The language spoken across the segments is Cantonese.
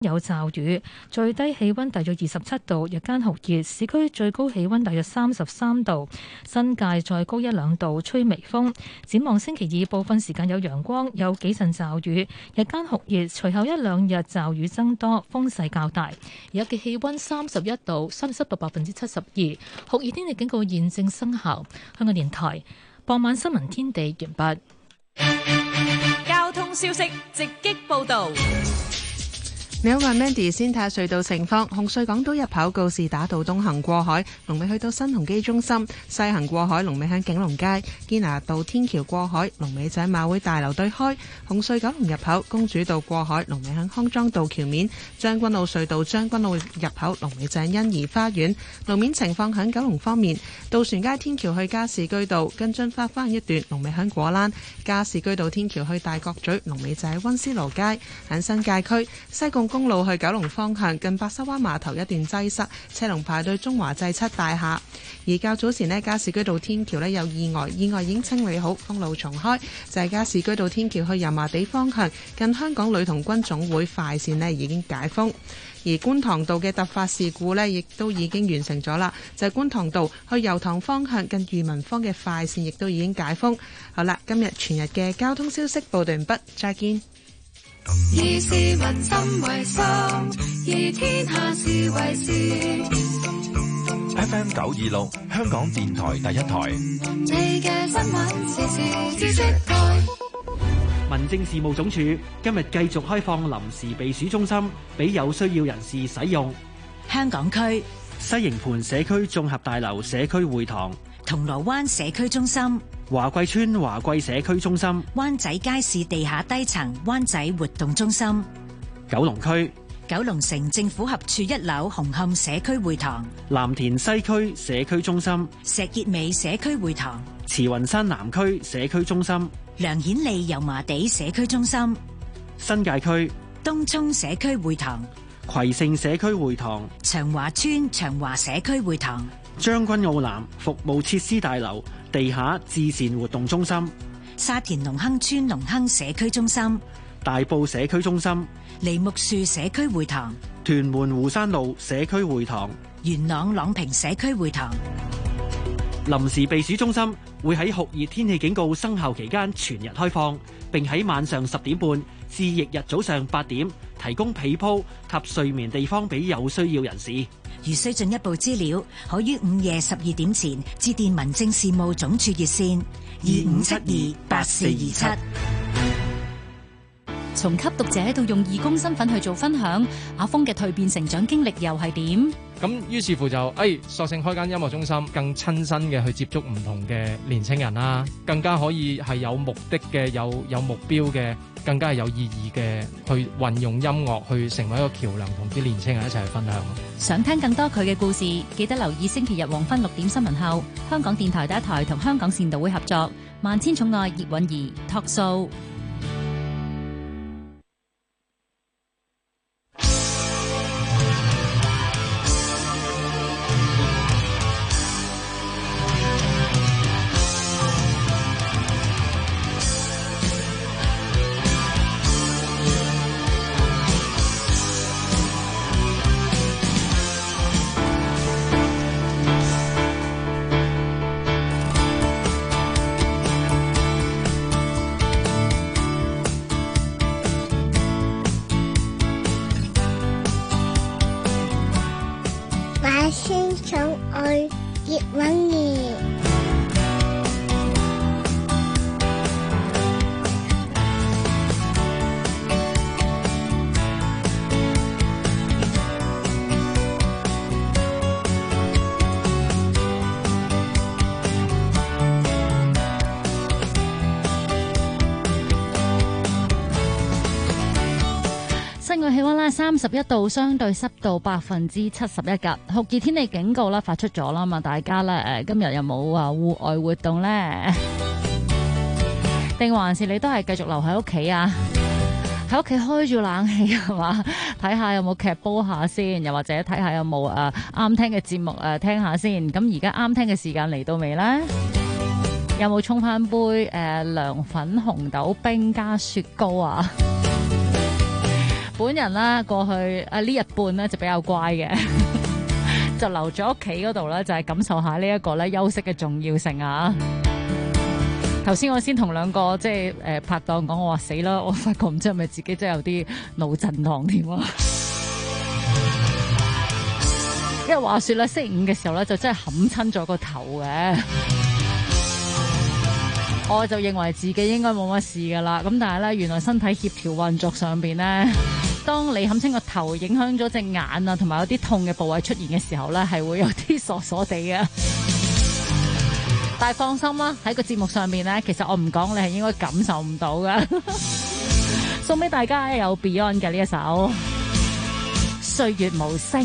有驟雨，最低氣溫大約27度，日間酷熱，市區最高氣溫大約33度，新界再高1-2度，吹微風。展望星期二部分時間有陽光，有幾陣驟雨，日間酷熱，隨後1-2日驟雨增多，風勢較大。而家嘅氣溫31度，相對濕度72%，酷熱天氣警告現正生效。香港電台傍晚新聞天地完畢。 交通消息直擊報道。 你好，我係 Mandy， 先睇下隧道情況。紅隧港島入口告士打道東行過海，龍尾去到新鴻基中心；西行過海，龍尾向景隆街。堅拿道天橋過海，龍尾就喺馬會大樓對開。紅隧九龍入口公主道過海，龍尾向康莊道橋面。將軍澳隧道將軍澳入口，龍尾就喺欣怡花園。路面情況響九龍方面，渡船街天橋去加士居道跟進發翻一段，龍尾響果欄。加士居道天橋去大角咀，龍尾就喺溫思勞街。喺新界區西貢公路去九龍方向近白沙灣碼頭一段擠塞，車龍排隊中華製漆大廈。而較早前呢，加士居道天橋有意外已經清理好，封路重開，就係加士居道天橋去油麻地方向近香港女童軍總會快線呢已經解封。而觀塘道嘅突發事故呢，亦都已經完成咗啦，就係觀塘道去油塘方向近裕民坊嘅快線亦都已經解封。好啦，今日全日嘅交通消息報道完畢，再見。 以市民心為心，以天下事為事。 FM 926，香港電台第一台。 你嘅新聞時事知識台。 民政事務總署今日繼續開放臨時避暑中心，俾有需要人士使用。 香港區西營盤社區綜合大樓社區會堂、 銅鑼灣社區中心、 華貴村華貴社區中心、 灣仔街市地下低層灣仔活動中心、 九龍區九龍城政府合署1樓紅磡社區會堂、 藍田西區社區中心、 石硤尾社區會堂、 慈雲山南區社區中心、 梁顯利油麻地社區中心、 新界區東涌社區會堂、 葵盛社區會堂、 長華村長華社區會堂、 將軍澳南服務設施大樓地下至善活動中心、 沙田隆亨村隆亨社區中心、 大埔社區中心、 梨木樹社區會堂、 屯門湖山路社區會堂、 元朗朗屏社區會堂。 臨時避暑中心會喺酷熱天氣警告生效期間全日開放，並喺晚上10點半至翌日早上8點提供被鋪及睡眠地方俾有需要人士。 如需進一步資料，可於午夜12點前致電民政事務總署熱線25728427。 從吸毒者到用義工身份去做分享，阿峰嘅蛻變成長經歷又係點？ 咁於是乎就索性開間音樂中心，更親身嘅去接觸唔同嘅年青人啦，更加可以係有目的嘅、有目標嘅，更加係有意義嘅，去運用音樂去成為一個橋樑，同啲年青人一齊去分享。 想聽更多佢嘅故事，記得留意星期日黃昏6點新聞後，香港電台第一台同香港善導會合作《萬千寵愛葉韻儀》Talk Show。 千寵愛葉韻儀。 室外氣溫啦31度，相對濕度71%噶，酷熱天氣警告啦發出咗啦嘛，大家咧今日有冇話戶外活動咧？定還是你都係繼續留喺屋企啊？喺屋企開住冷氣係嘛？睇下有冇劇煲下先，又或者睇下有冇啱聽嘅節目聽下先。咁而家啱聽嘅時間嚟到未咧？有冇沖翻杯涼粉紅豆冰加雪糕啊？ 本人啦過去呢日半咧就比較乖嘅，就留咗屋企嗰度咧，就係感受下呢一個咧休息嘅重要性啊！頭先我先同兩個即係拍檔講，我話死啦！我發覺唔知係咪自己真係有啲腦震盪添啊！因為話說咧，星期五嘅時候咧就真係冚親咗個頭嘅，我就認為自己應該冇乜事噶啦。咁但係咧，原來身體協調運作上邊咧，當你冚親個頭，影響咗隻眼啊，同埋有啲痛嘅部位出現嘅時候咧，係會有啲傻傻地嘅。但係放心啦，喺個節目上面咧，其實我唔講，你係應該感受唔到噶。送俾大家有 Beyond 嘅呢一首《歲月無聲》。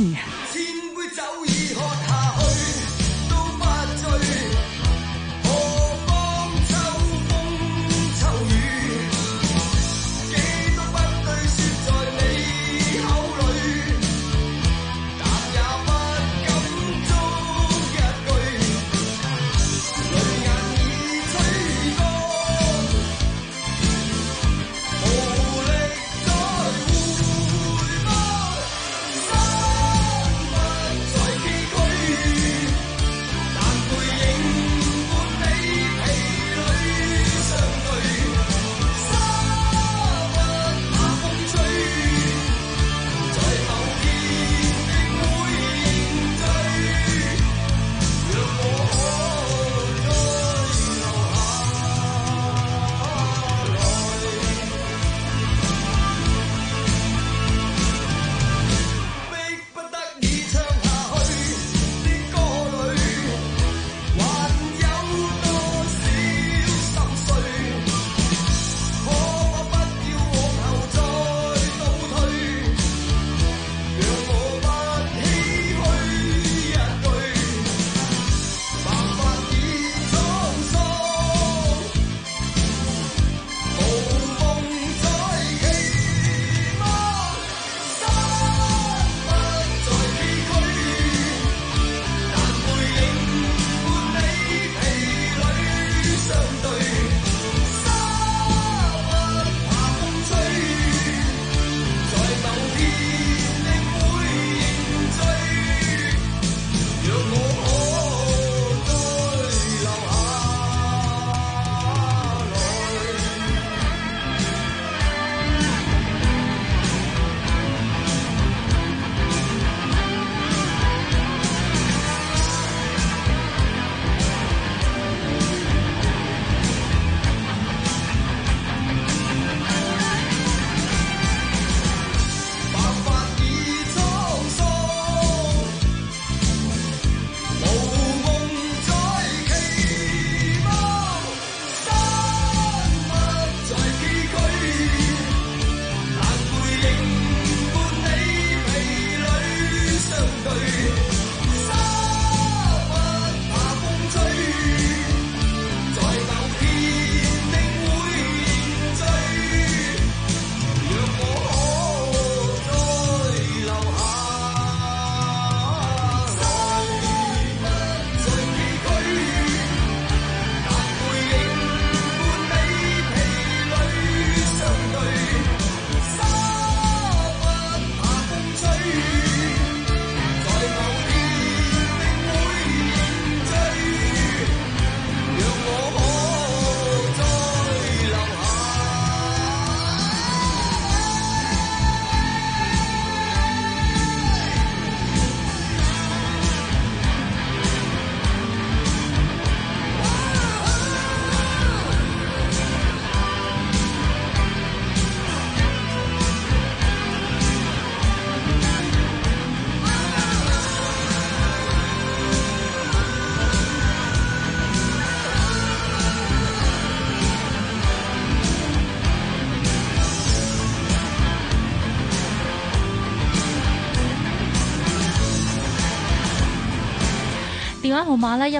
電話號碼咧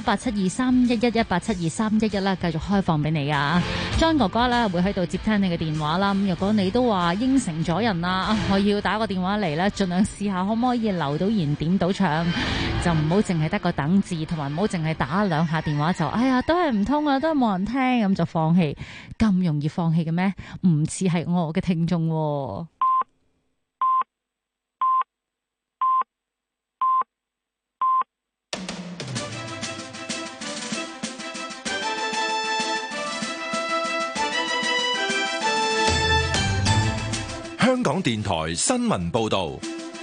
1872311，1872311啦，繼續開放俾你啊 John 哥哥咧會喺度接聽你嘅電話啦。咁如果你都話應承咗人啦，我要打個電話嚟咧，盡量試下可唔可以留到言點到唱，就唔好淨係得個等字，同埋唔好淨係打兩下電話就哎呀都係唔通啊，都係冇人聽，咁就放棄。咁容易放棄嘅咩？唔似係我嘅聽眾喎。 電台新聞報道。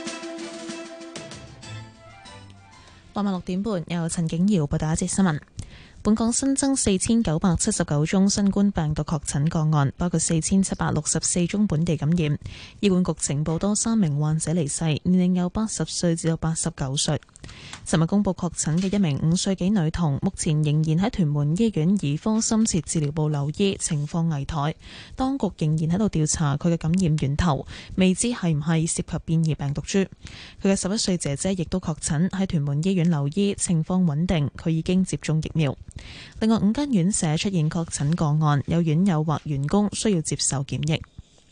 傍晚6點半，由陳景瑤報道一節新聞。本港新增4979宗新冠病毒確診個案，包括4764宗本地感染。醫管局呈報多3名患者離世，年齡由80歲至到89歲。尋日公布確診嘅一名5歲幾女童，目前仍然喺屯門醫院兒科深切治療部留醫，情況危殆。當局仍然喺度調查佢嘅感染源頭，未知係唔係涉及變異病毒株。佢嘅11歲姐姐亦都確診喺屯門醫院留醫，情況穩定，佢已經接種疫苗。另外5間院舍出現確診個案，有院友或員工需要接受檢疫。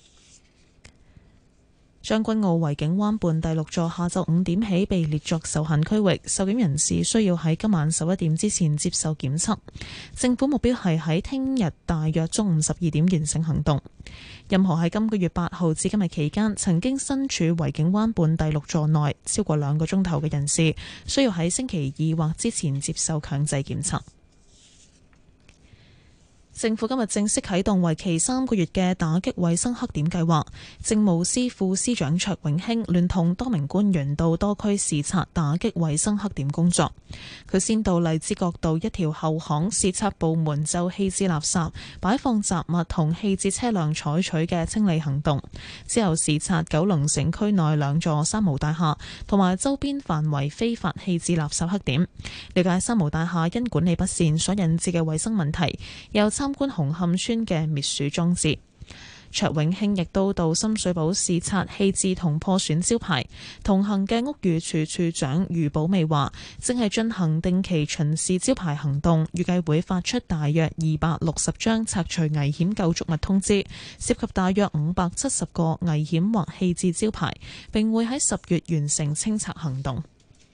將軍澳維景灣畔第6座下晝5點起被列作受限區域，受檢人士需要喺今晚11點之前接受檢測。政府目標係喺聽日大約中午12點完成行動。任何喺今個月8號至今日期間曾經身處維景灣畔第6座內超過2個鐘頭嘅人士，需要喺星期2或之前接受強制檢測。政府今日正式啟動為期3個月嘅打擊衛生黑點計劃，政務司副司長卓永興聯同多名官員到多區視察打擊衛生黑點工作。佢先到荔枝角道一條後巷視察部門就棄置垃圾、擺放雜物同棄置車輛採取嘅清理行動，之後視察九龍城區內2座三無大廈同埋周邊範圍非法棄置垃圾黑點，了解三無大廈因管理不善所引致嘅衛生問題，又參觀紅磡村嘅滅鼠裝置。卓永興亦都到深水埗視察棄置同破損招牌，同行嘅屋宇署署長余寶美話，正係進行定期巡視招牌行動，預計會發出大約260張拆除危險構築物通知，涉及大約570個危險或棄置招牌，並會喺10月完成清拆行動。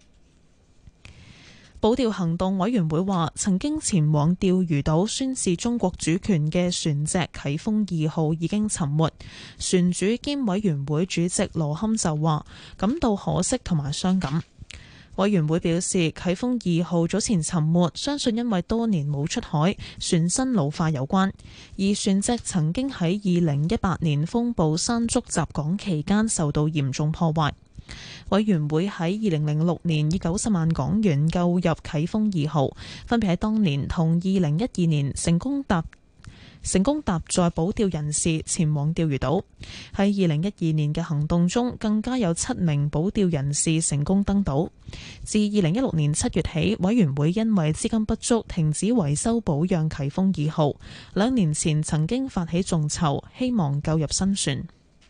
保釣行動委員會話，曾經前往釣魚島宣示中國主權嘅船隻啟豐2號已經沉沒。船主兼委員會主席羅堪就話感到可惜同埋傷感。委員會表示，啟豐2號早前沉沒，相信因為多年冇出海，船身老化有關。而船隻曾經喺2018年風暴山竹襲港期間受到嚴重破壞。委員會喺2006年以90萬港元購入啟豐2號，分別喺當年同2012年成功搭載保釣人士前往釣魚島。喺2012年嘅行動中，更加有7名保釣人士成功登島。自2016年7月起，委員會因為資金不足停止維修保養啟豐2號。2年前曾經發起眾籌，希望購入新船。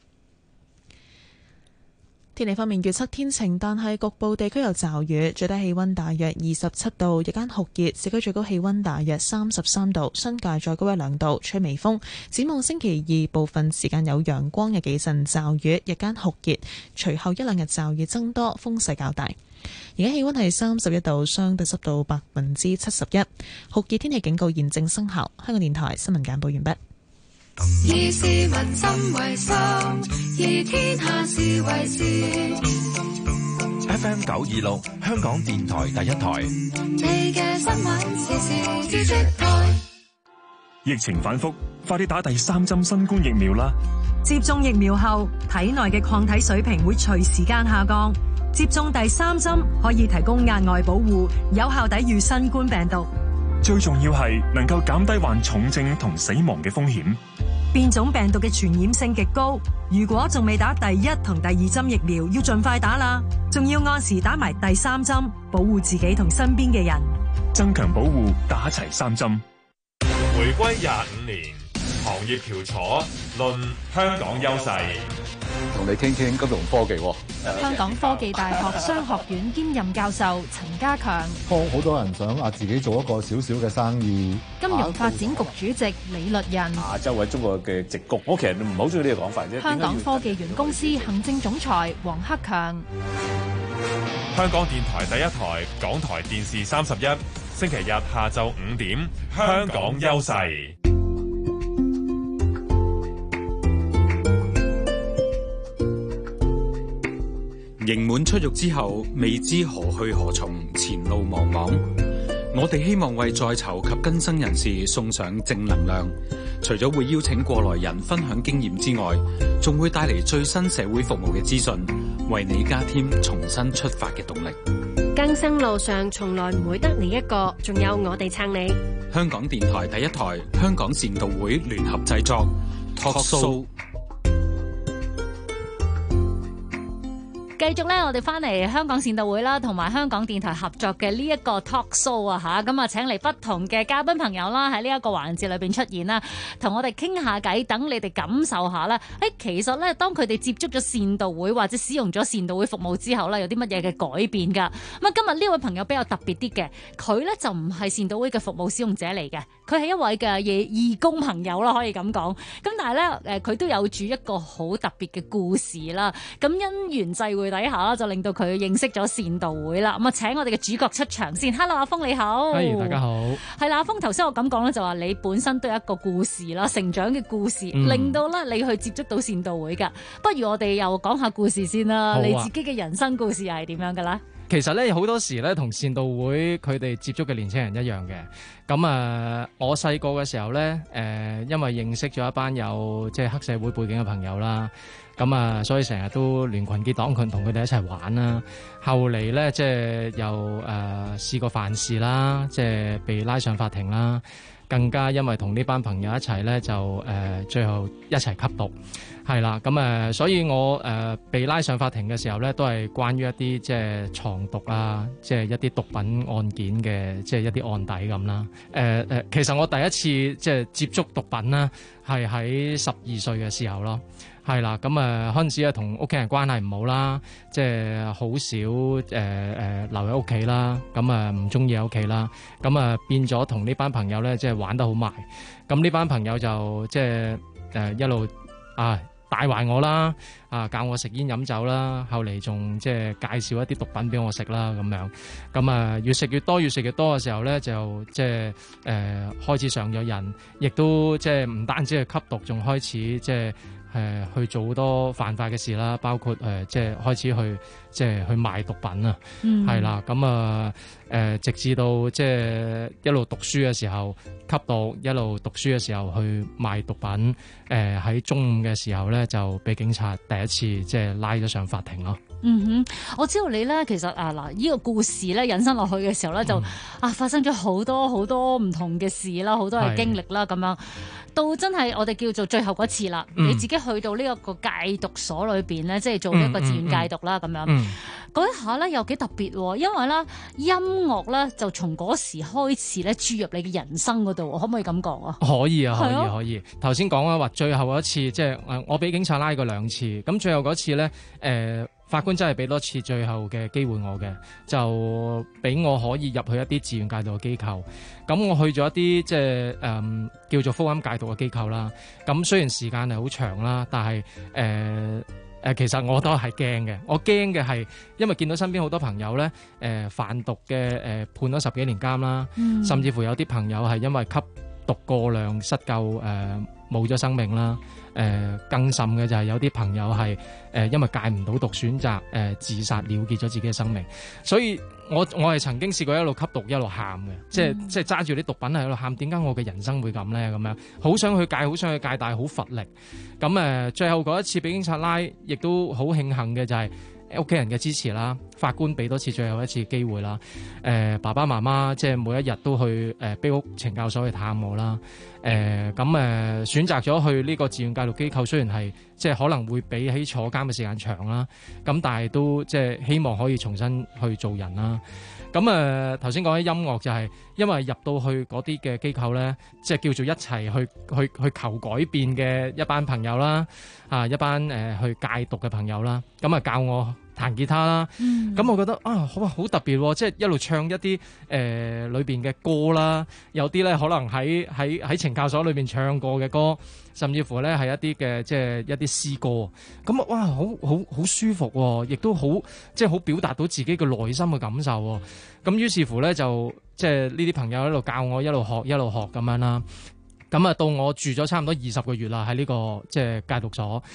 天氣方面，預測天晴，但係局部地區有驟雨，最低氣溫大約27度，日間酷熱，市區最高氣溫大約33度，新界再高1-2度，吹微風。展望星期2，部分時間有陽光嘅幾陣驟雨，日間酷熱，隨後1-2日驟雨增多，風勢較大。而家氣溫係31度，相對濕度71%，酷熱天氣警告現正生效。香港電台新聞簡報完畢。 以市民心為心，以天下事為事。 FM 926，香港電台第一台。 你嘅新聞時事知識台。 疫情反覆，快啲打第3針新冠疫苗啦！ 接種疫苗後，體內嘅抗體水平會隨時間下降。接種第3針可以提供額外保護，有效抵禦新冠病毒。 最重要係能夠減低患重症同死亡嘅風險。 變種病毒嘅傳染性極高，如果仲未打第1同第2針疫苗，要盡快打啦。仲要按時打埋第3針，保護自己同身邊嘅人。 增強保護，打齊3針。 回歸25年，行業翹楚論香港優勢。 同你傾傾金融科技。 香港科技大學商學院兼任教授陳家強。 好多人想自己做一個小小嘅生意。 金融發展局主席李律仁。 亞洲或者中國嘅矽谷，我其實唔好中意呢個講法啫。 香港科技園公司行政總裁黃克強。 香港電台第一台，港台電視31，星期日下晝5點，香港優勢。 刑滿出獄之後，未知何去何從，前路茫茫。 我哋希望為在囚及更生人士送上正能量，除咗會邀請過來人分享經驗之外，仲會帶嚟最新社會服務嘅資訊，為你加添重新出發嘅動力。 更生路上從來唔會得你一個，仲有我哋撐你。 香港電台第一台，香港善導會聯合製作 Talk Show。 繼續咧，我哋翻嚟香港善導會啦，同埋香港電台合作嘅呢一個 talk show 啊嚇，咁啊請嚟不同嘅嘉賓朋友啦，喺呢一個環節裏邊出現啦，同我哋傾下偈，等你哋感受下啦。其實咧，當佢哋接觸咗善導會或者使用咗善導會服務之後咧，有啲乜嘢嘅改變㗎？咁啊，今日呢位朋友比較特別啲嘅，佢咧就唔係善導會嘅服務使用者嚟嘅，佢係一位嘅義工朋友啦，可以咁講。咁但係咧，佢都有住一個好特別嘅故事啦。咁因緣際會底下啦，就令到佢認識咗善導會啦。咁啊，請我哋嘅主角出場先。Hello， 阿峰你好。 大家好。 係啦，阿峰頭先我咁講咧，就話你本身都有一個故事啦，成長嘅故事，令到咧你去接觸到善導會㗎。不如我哋又講下故事先啦。你自己嘅人生故事又係點樣㗎啦？ 其實咧好多時咧同善導會佢哋接觸嘅年輕人一樣嘅。咁我細個嘅時候咧，因為認識咗一班有即係黑社會背景嘅朋友啦。咁所以成日都聯群結黨群同佢哋一齊玩啦。後嚟咧，即係又試過犯事啦，即係被拉上法庭啦。更加因為同呢班朋友一齊咧，就最後一齊吸毒，係啦。咁所以我被拉上法庭嘅時候咧，都係關於一啲即係藏毒啊，即係一啲毒品案件嘅，即係一啲案底咁啦。其實我第一次即係接觸毒品啦，係喺12歲嘅時候咯。係啦，咁嗰陣時同屋企人關係唔好啦，即係好少留喺屋企啦，咁唔中意喺屋企啦，咁變咗同呢班朋友咧，即係玩得好埋。咁呢班朋友就即係一路帶壞我啦，教我食煙飲酒啦，後嚟仲即係介紹一啲毒品俾我食啦，咁樣。咁越食越多嘅時候咧，就即係開始上咗癮，亦都即係唔單止係吸毒，仲開始即係去做好多犯法嘅事啦，包括即係開始去賣毒品啊，係啦，咁直至到即係一路讀書嘅時候吸毒，一路讀書嘅時候去賣毒品，喺中午嘅時候咧就俾警察第一次即係拉咗上法庭咯。 我知道你咧，其實呢個故事咧引申落去嘅時候咧，就發生咗好多唔同嘅事啦，好多嘅經歷啦，咁樣到真係我哋叫做最後嗰次啦。你自己去到呢一個戒毒所裏邊咧，即係做一個自願戒毒啦，咁樣嗰一下咧又幾特別，因為咧音樂咧就從嗰時開始咧注入你嘅人生嗰度，可唔可以咁講啊？ 可以啊，可以。頭先講啦，話最後嗰一次，即係我俾警察拉過2次，咁最後嗰次咧，法官真係俾多次最後嘅機會我嘅，就俾我可以入去一啲自願戒毒嘅機構。咁我去咗一啲即係叫做福音戒毒嘅機構啦。咁雖然時間係好長啦，但係其實我都係驚嘅。我驚嘅係因為見到身邊好多朋友咧，販毒嘅判咗10幾年監啦，甚至乎有啲朋友係因為吸毒過量失救冇咗生命啦。更甚嘅就係有啲朋友係因為戒唔到毒，選擇自殺了結咗自己嘅生命。所以我係曾經試過一路吸毒一路喊嘅，即係揸住啲毒品喺度喊，點解我嘅人生會咁咧？咁樣好想去戒，但係好乏力。咁最後嗰一次俾警察拉，亦都好慶幸嘅就係屋企人嘅支持啦，法官俾多次最後一次機會啦。爸爸媽媽即係每一日都去卑屋懲教所去探我啦。選擇咗去呢個自願戒毒機構，雖然係即係可能會比起坐監嘅時間長啦，咁但係都即係希望可以重新去做人啦。頭先講起音樂就係因為入到去嗰啲嘅機構咧，即係叫做一齊去求改變嘅一班朋友啦，一班去戒毒嘅朋友啦，咁教我彈吉他啦，咁我覺得好特別喎，即係一路唱一啲裏邊嘅歌啦，有啲咧可能喺懲教所裏邊唱過嘅歌，甚至乎咧係一啲嘅即係一啲詩歌，咁好舒服喎，亦都好即係好表達到自己嘅內心嘅感受喎。咁於是乎咧就即係呢啲朋友喺度教我一路學咁樣啦。咁到我住咗差唔多20個月啦，喺呢個即係戒毒所。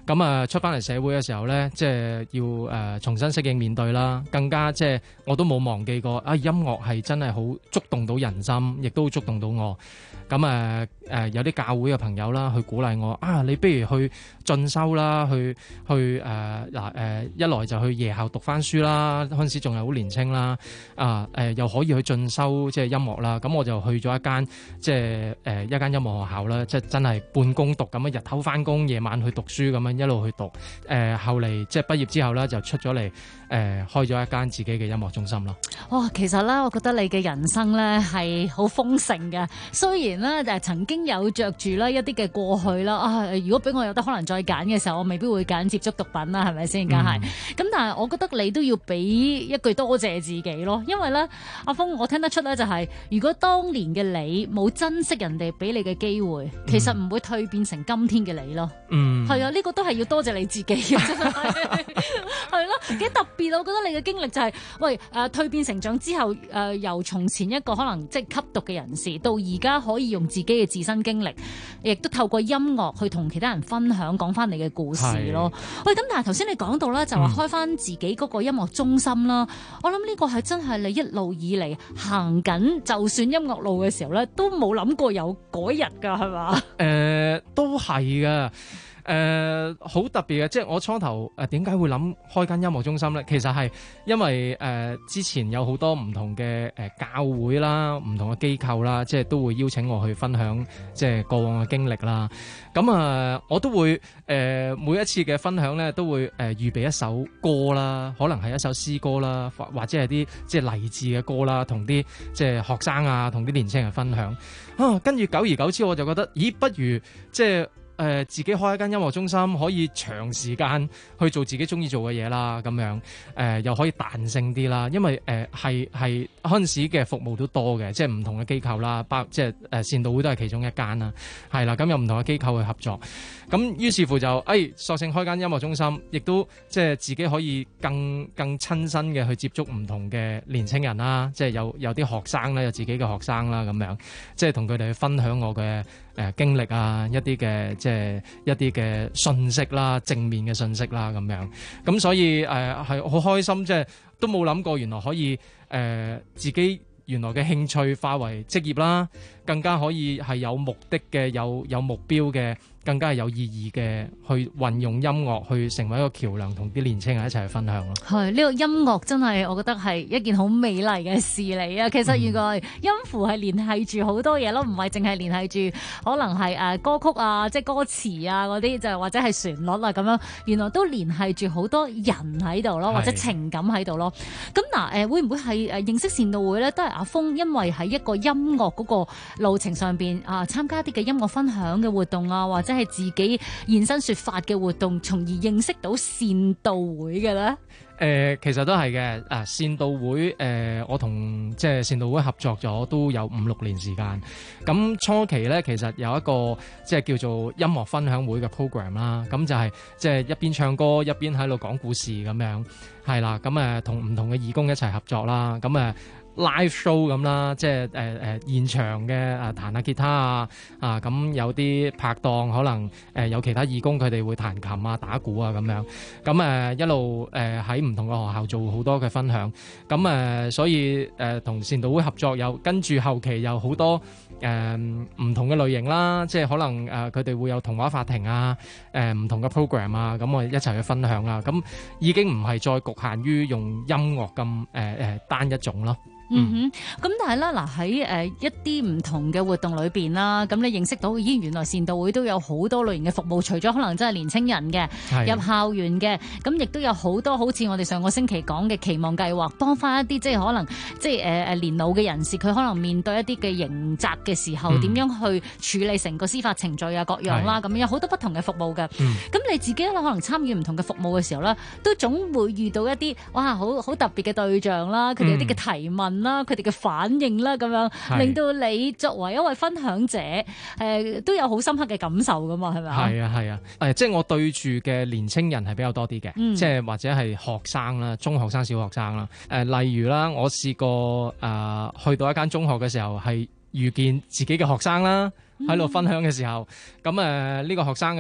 咁出翻嚟社會嘅時候咧，即係要重新適應面對啦。更加即係我都冇忘記過音樂係真係好觸動到人心，亦都觸動到我。咁有啲教會嘅朋友啦，去鼓勵我你不如去進修啦，去一來就去夜校讀翻書啦，嗰陣時仲係好年青啦，又可以去進修即係音樂啦。咁我就去咗一間即係一間音樂學校啦，即係真係半工讀咁樣，日頭翻工，夜晚去讀書咁樣一路去讀。後嚟即係畢業之後咧，就出咗嚟開咗一間自己嘅音樂中心咯。 哇，其實咧，我覺得你嘅人生咧係好豐盛嘅。雖然咧曾經有着住咧一啲嘅過去啦，如果俾我有得可能再揀嘅時候，我未必會揀接觸毒品啦，係咪先？梗係。咁但係我覺得你都要俾一句多謝自己咯，因為咧，阿峰，我聽得出咧就係，如果當年嘅你冇珍惜人哋俾你嘅機會，其實唔會蛻變成今天嘅你咯。係啊，呢個都係要多謝你自己嘅，真係係咯，幾特別。我覺得你嘅經歷就係，蛻變成長之後，由從前一個可能即係吸毒嘅人士，到而家可以用自己嘅自身經歷，亦都透過音樂去同其他人分享，講翻你嘅故事咯。喂，咁但係頭先你講到啦，就話開翻自己嗰個音樂中心啦，我諗呢個係真係你一路以嚟行緊就算音樂路嘅時候咧，都冇諗過有嗰日㗎，係嘛？ 都係㗎。好特別嘅，即係我初頭點解會諗開間音樂中心咧？其實係因為之前有好多唔同嘅教會啦、唔同嘅機構啦，即係都會邀請我去分享即係過往嘅經歷啦。咁我都會每一次嘅分享咧，都會預備一首歌啦，可能係一首詩歌啦，或者係啲即係勵志嘅歌啦，同啲即係學生啊，同啲年青人分享。跟住久而久之，我就覺得，咦，不如即係自己開一間音樂中心，可以長時間去做自己中意做嘅嘢啦，咁樣又可以彈性啲啦，因為係嗰陣時嘅服務都多嘅，即係唔同嘅機構啦，即係善導會都係其中一間啦，係啦，咁有唔同嘅機構去合作，咁於是乎就索性開間音樂中心，亦都即係自己可以更親身嘅去接觸唔同嘅年青人啦，即係有啲學生啦，有自己嘅學生啦，咁樣即係同佢哋去分享我嘅經歷啊，一啲嘅即係一啲嘅信息啦，正面嘅信息啦，咁樣咁所以係好開心，即係都冇諗過原來可以自己原來嘅興趣化為職業啦，更加可以係有目的嘅，有目標嘅，更加係有意義嘅，去運用音樂去成為一個橋梁，同啲年青人一齊去分享咯。係呢個音樂真係，我覺得係一件好美麗嘅事嚟啊！其實原來音符係聯繫住好多嘢咯，唔係淨係聯繫住可能係歌曲啊，即係歌詞啊嗰啲，就或者係旋律啊咁樣，原來都聯繫住好多人喺度咯，或者情感喺度咯。咁嗱會唔會係認識善導會咧？都係阿峰因為喺一個音樂嗰個路程上邊參加啲嘅音樂分享嘅活動啊，或者係自己現身說法嘅活動，從而認識到善導會嘅咧？ 其實都係嘅。善導會我同即係善導會合作咗都有5-6年時間。咁初期咧，其實有一個即係叫做音樂分享會嘅 program 啦。咁就係即係一邊唱歌一邊喺度講故事咁樣，係啦。咁同唔同嘅義工一齊合作啦。咁live show 咁啦，即係現場嘅彈下吉他咁有啲拍檔可能有其他義工佢哋會彈琴啊、打鼓啊咁樣，咁一路喺唔同嘅學校做好多嘅分享，咁所以同善導會合作，有跟住後期有好多唔同嘅類型啦，即係可能佢哋會有童話法庭啊，唔同嘅 program 啊，咁我哋一齊去分享啦，咁已經唔係再局限於用音樂咁單一種咯。 咁但係啦，喺一啲唔同嘅活動裏邊啦，咁你認識到原來善導會都有好多類型嘅服務，除咗可能真係年青人嘅入校園嘅，咁亦都有好多好似我哋上個星期講嘅期望計劃，幫翻一啲即係可能即係年老嘅人士，佢可能面對一啲嘅刑責嘅時候，點樣去處理成個司法程序啊各樣啦，咁有好多不同嘅服務嘅。咁你自己可能參與唔同嘅服務嘅時候咧，都總會遇到一啲哇好特別嘅對象啦，佢哋有啲嘅提問啦，佢哋嘅反應啦，咁樣令到你作為一位分享者，都有好深刻嘅感受噶嘛，係咪啊？ 係啊，即係我對住嘅年青人係比較多啲嘅，即係或者係學生啦，中學生、小學生啦。例如啦，我試過去到一間中學嘅時候，係遇見自己嘅學生啦，喺度分享嘅時候，咁呢個學生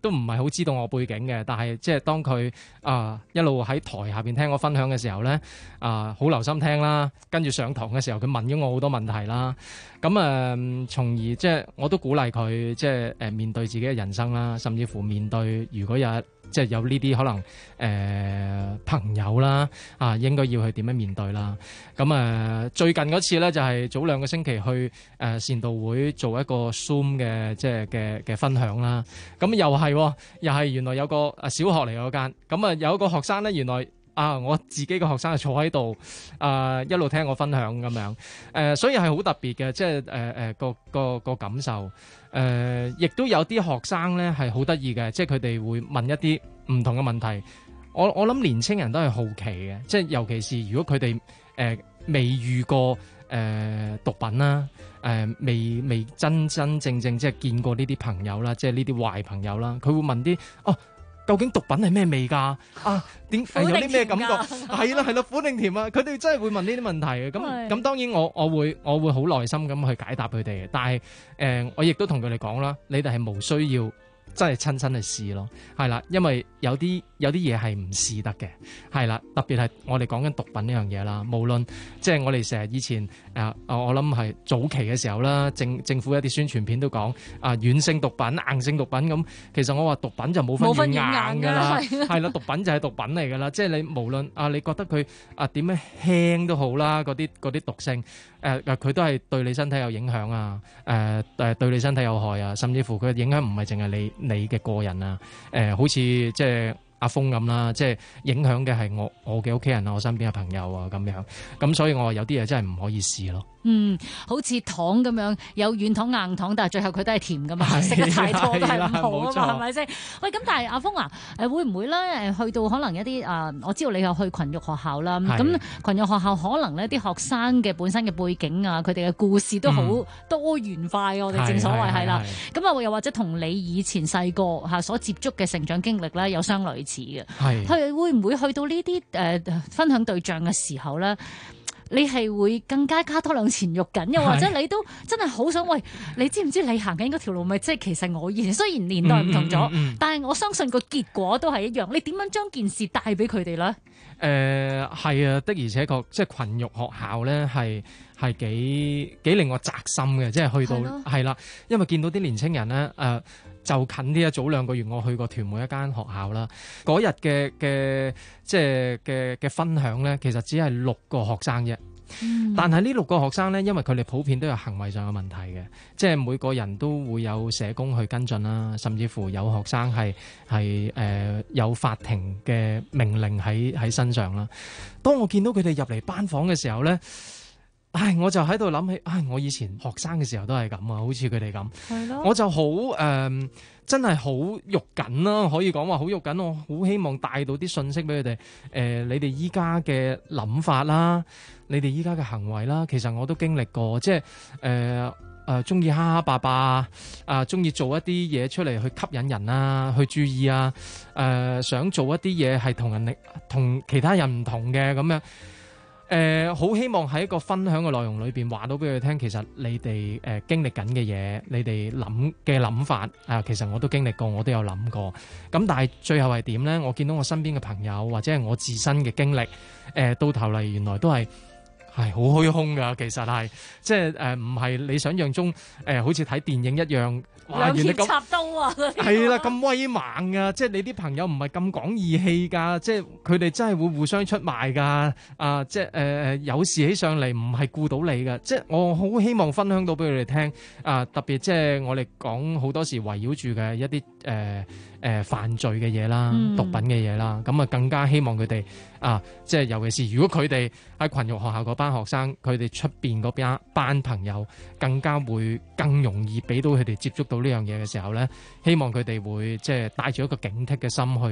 都唔係好知道我背景嘅，但係即係當佢一路喺台下邊聽我分享嘅時候咧，好留心聽啦，跟住上堂嘅時候佢問咗我好多問題啦，咁從而即係我都鼓勵佢即係面對自己嘅人生啦，甚至乎面對如果有即係有呢啲可能朋友啦，應該要去點樣面對啦。咁最近嗰次咧就係早2個星期去善道會做一個 Zoom 嘅即係嘅分享啦。咁又係原來有個小學嚟嗰間，咁有一個學生咧，原來我自己個學生係坐喺度一路聽我分享咁樣，所以係好特別嘅，即係個感受。亦都有啲學生咧係好得意嘅，即係佢哋會問一啲唔同嘅問題。我諗年青人都係好奇嘅，即係尤其是如果佢哋未遇過毒品啦，未真正即係見過呢啲朋友啦，即係呢啲壞朋友啦，佢會問啲究竟毒品係咩味㗎？有啲咩感覺？係啦，苦定甜啊！佢哋真係會問呢啲問題嘅。咁當然我會好耐心咁去解答佢哋嘅。但係我亦都同佢哋講啦，你哋係無需要真係親身去試咯，係啦，因為有啲嘢係唔試得嘅，係啦，特別係我哋講緊毒品呢樣嘢啦。無論即係我哋成日以前我諗係早期嘅時候啦，政府一啲宣傳片都講軟性毒品、硬性毒品咁。其實我話毒品就冇分軟硬㗎啦，係啦，毒品就係毒品嚟㗎啦。即係你無論你覺得佢點樣輕都好啦，嗰啲毒性佢都係對你身體有影響啊，對你身體有害啊，甚至乎佢嘅影響唔係淨係你嘅個人啊，好似即係阿峰咁啦，即係影響嘅係我嘅屋企人啊，我身邊嘅朋友啊咁樣，咁所以我話有啲嘢真係唔可以試咯。 好似糖咁樣，有軟糖硬糖，但係最後佢都係甜噶嘛，食得太多都係唔好啊嘛，係咪先？喂，咁但係阿峰會唔會咧去到可能一啲我知道你又去群育學校啦，咁群育學校可能呢啲學生嘅本身嘅背景啊，佢哋嘅故事都好多元化嘅，我哋正所謂係啦。咁又或者同你以前細個所接觸嘅成長經歷咧有相類似嘅，佢會唔會去到呢啲分享對象嘅時候咧？你係會更加多兩錢肉緊，又或者你都真係好想喂，你知唔知你行緊嗰條路咪即係其實我以前雖然年代唔同咗，但係我相信個結果都係一樣。你點樣將件事帶俾佢哋咧？ 係啊，的而且確，即係群育學校咧係幾令我扎心嘅，即係去到係啦，因為見到啲年青人咧就近啲啊！早2個月我去過屯門一間學校啦，嗰日嘅即係嘅分享咧，其實只係6個學生啫。但係呢6個學生咧，因為佢哋普遍都有行為上嘅問題嘅，即係每個人都會有社工去跟進啦，甚至乎有學生係有法庭嘅命令喺身上啦。當我見到佢哋入嚟班房嘅時候咧，我就喺度諗起，我以前學生嘅時候都係咁啊，好似佢哋咁。係咯，我就好真係好肉緊啦，可以講話好肉緊。我好希望帶到啲信息俾佢哋。你哋依家嘅諗法啦，你哋依家嘅行為啦，其實我都經歷過，即係中意蝦蝦霸霸啊，中意做一啲嘢出嚟去吸引人啊，去注意啊，想做一啲嘢係同其他人唔同嘅咁樣。好希望喺一個分享嘅內容裏邊話到俾佢聽，其實你哋經歷緊嘅嘢，你哋諗嘅諗法其實我都經歷過，我都有諗過。咁但係最後係點呢？我見到我身邊嘅朋友或者係我自身嘅經歷，到頭嚟原來都係好虛空㗎。其實係即係唔係你想象中好似睇電影一樣。 兩肋插刀啊！ 係啦，咁威猛㗎，即係你啲朋友唔係咁講義氣㗎，即係佢哋真係會互相出賣㗎。即係有事起上嚟唔係顧到你㗎，即係我好希望分享到俾佢哋聽。特別即係我哋講好多時圍繞住嘅一啲犯罪嘅嘢啦，毒品嘅嘢啦，咁更加希望佢哋即係尤其是如果佢哋喺群育學校嗰班學生，佢哋出邊嗰班朋友更加會更容易俾到佢哋接觸到呢樣嘢嘅時候咧，希望佢哋會即係帶住一個警惕嘅心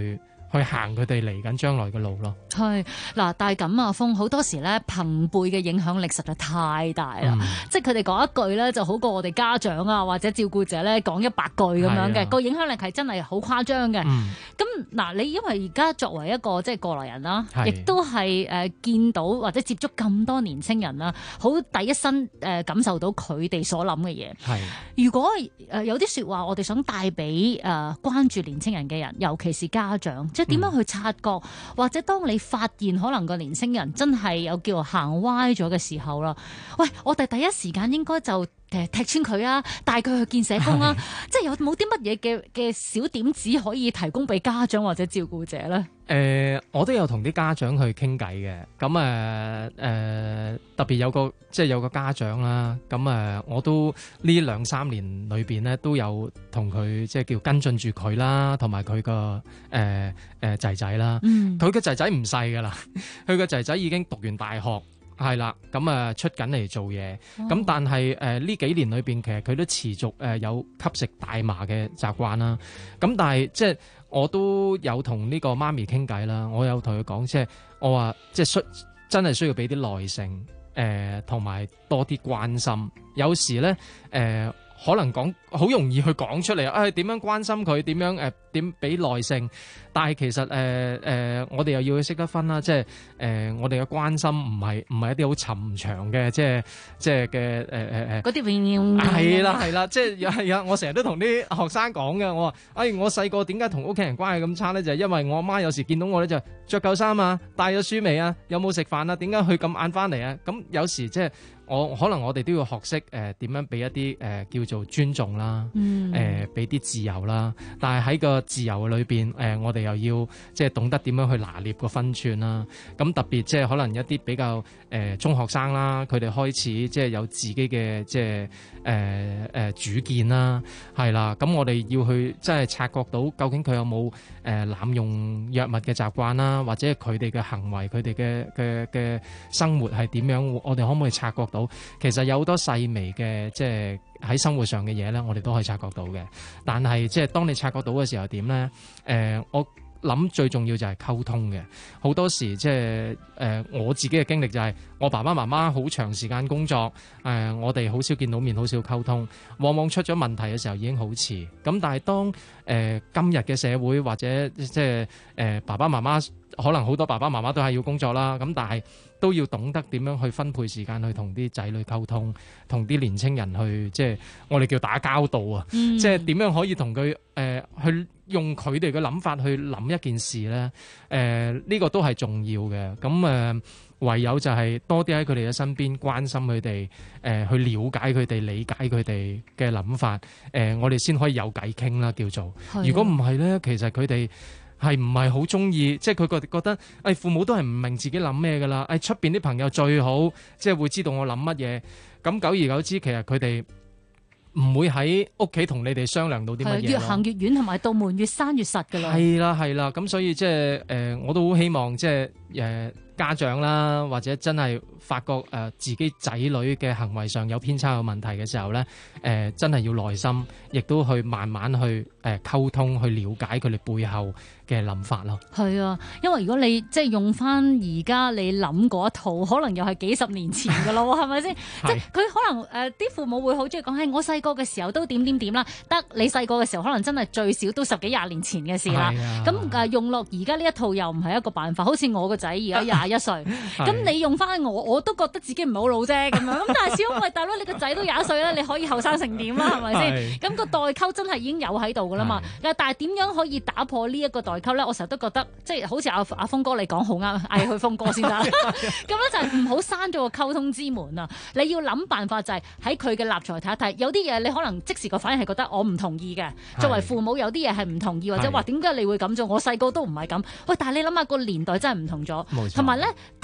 去行佢哋嚟緊將來嘅路咯。 係嗱，但係咁啊，峰好多時咧，朋輩嘅影響力實在太大啦，即係佢哋講一句咧，就好過我哋家長啊或者照顧者咧講100句咁樣嘅，個影響力係真係好誇張嘅。咁嗱，你因為而家作為一個即係過來人啦，亦都係見到或者接觸咁多年青人啦，好第一身感受到佢哋所諗嘅嘢。係如果有啲説話，我哋想帶俾關注年青人嘅人，尤其是家長。即係點樣去察覺，或者當你發現可能個年輕人真係有叫做行歪咗嘅時候啦，喂，我哋第一時間應該就踢穿佢啊，帶佢去見社工啊，即係有冇啲乜嘢嘅小點子可以提供俾家長或者照顧者咧？ 我都有同啲家長去傾偈嘅，咁特別有個家長啦，咁我都呢2-3年裏邊咧都有同佢即係叫跟進住佢啦，同埋佢個仔仔啦，佢個仔仔唔細噶啦，佢個仔仔已經讀完大學。係啦，咁出緊嚟做嘢，咁但係呢幾年裏邊，其實佢都持續有吸食大麻嘅習慣啦。咁但係即係我都有同呢個媽咪傾偈啦，我有同佢講，即係我話即係真係需要俾啲耐性，同埋多啲關心。有時咧可能講好容易去講出嚟，點樣關心佢，點樣點俾耐性，但係其實我哋又要去識得分啦，即係我哋嘅關心唔係一啲好尋常嘅，即係嘅嗰啲係啦，即係我成日都同啲學生講嘅，我話我細個點解同屋企人關係咁差咧？就係因為我阿媽有時見到我咧就着夠衫啊，帶咗書未啊，有冇食飯啊？點解去咁晏翻嚟啊？咁有時即係可能我哋都要學識點樣俾一啲叫做尊重啦，俾啲自由啦。但係喺個自由裏邊，我哋又要即係懂得點樣去拿捏個分寸啦。咁特別即係可能一啲比較中學生啦，佢哋開始即係有自己嘅即係主見啦，係啦。咁我哋要去即係察覺到究竟佢有冇濫用藥物嘅習慣啦，或者佢哋嘅行為、佢哋嘅生活係點樣？我哋可唔可以察覺到？其實有好多細微嘅即係喺生活上嘅嘢咧，我哋都可以察覺到嘅。但係即係當你察覺到嘅時候點咧？我諗最重要就係溝通嘅。好多時即係我自己嘅經歷就係我爸爸媽媽好長時間工作，我哋好少見到面，好少溝通，往往出咗問題嘅時候已經好遲。咁但係當今日嘅社會或者即係爸爸媽媽，可能好多爸爸媽媽都係要工作啦，咁但係都要懂得點樣去分配時間去同啲仔女溝通，同啲年青人去即係我哋叫打交道啊，即係點樣可以同佢去用佢哋嘅諗法去諗一件事咧？呢個都係重要嘅。咁唯有就係多啲喺佢哋嘅身邊，關心佢哋，去了解佢哋，理解佢哋嘅諗法，我哋先可以有偈傾啦，叫做。如果唔係咧，其實佢哋係唔係好中意，即係佢覺得父母都係唔明自己諗咩噶啦，出邊啲朋友最好即係會知道我諗乜嘢。咁久而久之，其實佢哋唔會喺屋企同你哋商量到啲乜嘢，越行越遠，同埋道門越閂越實噶啦。 係啦，咁所以即係我都好希望即係家長啦，或者真係發覺自己仔女嘅行為上有偏差有問題嘅時候咧，真係要耐心，亦都去慢慢去溝通，去了解佢哋背後嘅諗法咯。係啊，因為如果你即係用翻而家你諗嗰一套，可能又係幾十年前噶咯，係咪先？即係佢可能啲父母會好中意講，我細個嘅時候都點啦，得你細個嘅時候可能真係最少都10幾20年前嘅事啦。咁用落而家呢一套又唔係一個辦法，好似我個仔而家21歲，咁你用翻我都覺得自己唔係好老啫咁樣。咁但係小妹大佬，你個仔都21歲啦，你可以後生成點啦，係咪先？咁個代溝真係已經有喺度噶啦嘛。但係點樣可以打破呢一個代溝咧？我成日都覺得即係好似阿峰哥你講好啱，嗌佢峰哥先得。咁咧就係唔好閂咗個溝通之門啊！你要諗辦法，就係喺佢嘅立場睇一睇，有啲嘢你可能即時個反應係覺得我唔同意嘅。作為父母有啲嘢係唔同意，或者話點解你會咁做？我細個都唔係咁。喂，但係你諗下個年代真係唔同咗，同埋咧。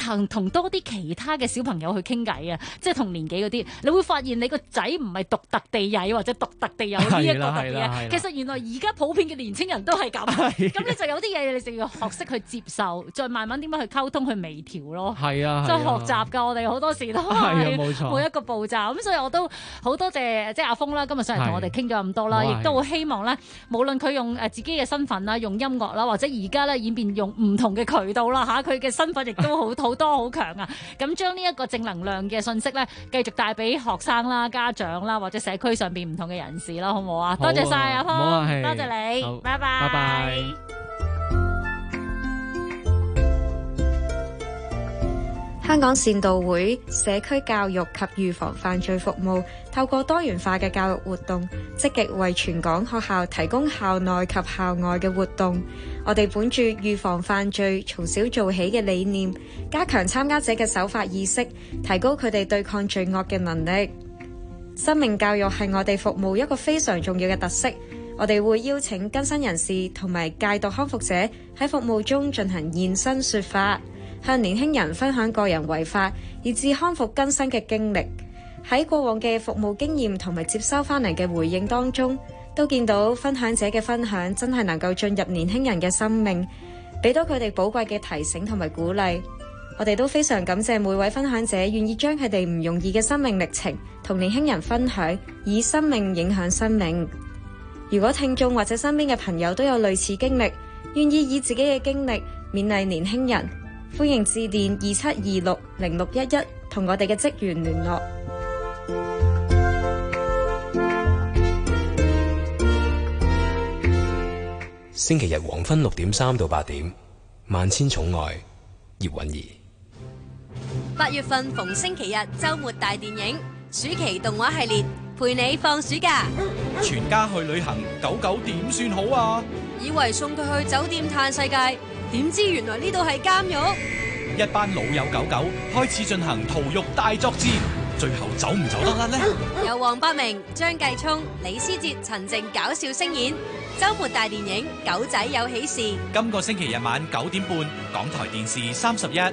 同多啲其他嘅小朋友去傾偈啊，即係同年紀嗰啲，你會發現你個仔唔係獨特地曳或者獨特地有呢一個特別嘢。其實原來而家普遍嘅年青人都係咁，咁你就有啲嘢你就要學識去接受，再慢慢點樣去溝通去微調咯。 係啊， 即係學習㗎，我哋好多時都係冇錯，每一個步驟。咁所以我都好多謝即係阿峰啦，今日上嚟同我哋傾咗咁多啦，亦都好希望咧，無論佢用自己嘅身份啦，用音樂啦，或者而家咧演變用唔同嘅渠道啦嚇，佢嘅身份亦都好多好強啊！咁將呢一個正能量嘅信息咧，繼續帶俾學生啦、家長啦，或者社區上邊唔同嘅人士啦，好唔好啊？多謝晒阿峰，多謝你，拜拜。拜拜。 香港善導會社區教育及預防犯罪服務透過多元化嘅教育活動，積極為全港學校提供校內及校外嘅活動。我哋本住預防犯罪從小做起嘅理念，加強參加者嘅守法意識，提高佢哋對抗罪惡嘅能力。生命教育係我哋服務一個非常重要嘅特色。我哋會邀請更生人士同埋戒毒康復者喺服務中進行現身說法，向年輕人分享個人違法以至康復更生嘅經歷。喺過往嘅服務經驗同埋接收翻嚟嘅回應當中，都見到分享者嘅分享真係能夠進入年輕人嘅生命，俾到佢哋寶貴嘅提醒同埋鼓勵。我哋都非常感謝每位分享者願意將佢哋唔容易嘅生命歷程同年輕人分享，以生命影響生命。如果聽眾或者身邊嘅朋友都有類似經歷，願意以自己嘅經歷勉勵年輕人，歡迎致電27260611同我哋嘅職員聯絡。 星期日黃昏6點3到8點，萬千寵愛葉韻儀。 8月份逢星期日週末大電影，暑期動畫系列，陪你放暑假。 全家去旅行，9點算好啊？ 以為送佢去酒店嘆世界，點知原來呢度係監獄。 一班老友狗開始進行逃獄大作戰，最後走唔走得甩呢？ 由黃百鳴、張繼聰、李思捷、陳靜搞笑聲演，週末大電影《狗仔有喜事》。 今個星期日晚9點半，港台電視31。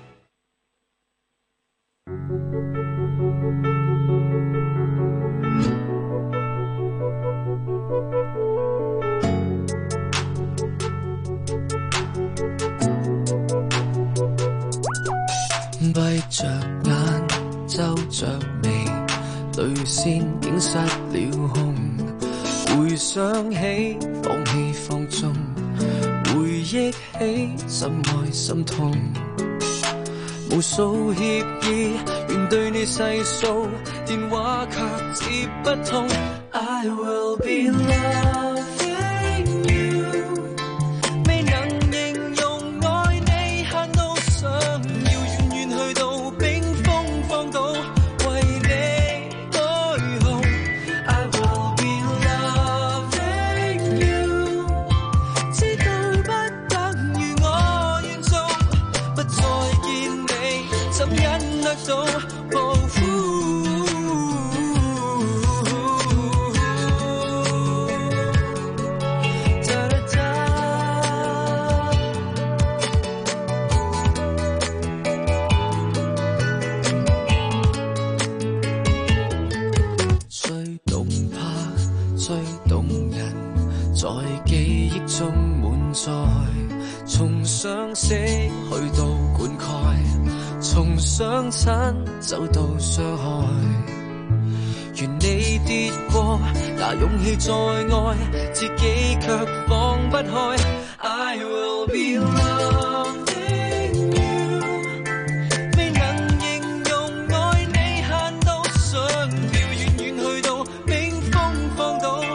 閉着眼，皺着眉，淚腺竟失了控。回想起，放棄放縱，回憶起，心愛心痛。無數協議，願對你細數，電話卻接不通。I will be loving you， 未能形容愛你，慳到想要遠遠去到冰封荒島，為你哀號。I will be loving you， 知道不等於我願做，不再見你，怎忍得到？從相識去到灌溉，從相親走到傷害，願你跌過，拿勇氣再愛，自己卻放不開。I will be loving you， 未能形容愛你，慳到想要遠遠去到冰封荒島。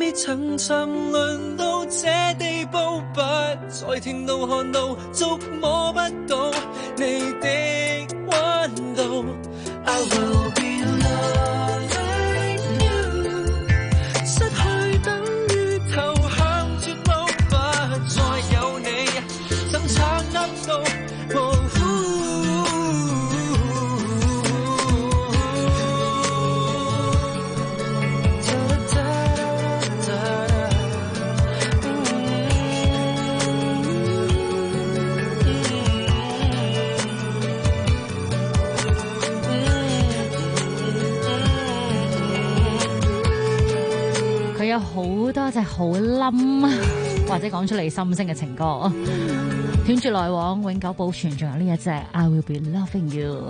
必曾沉淪到這地步，不再聽到看到，觸摸不到你的溫度。I will be loving you， 失去等於投向絕路，不再有你，怎撐得到？ 有好多隻好冧或者講出嚟心聲嘅情歌，斷絕來往，永久保存。仲有呢一隻 I will be loving you。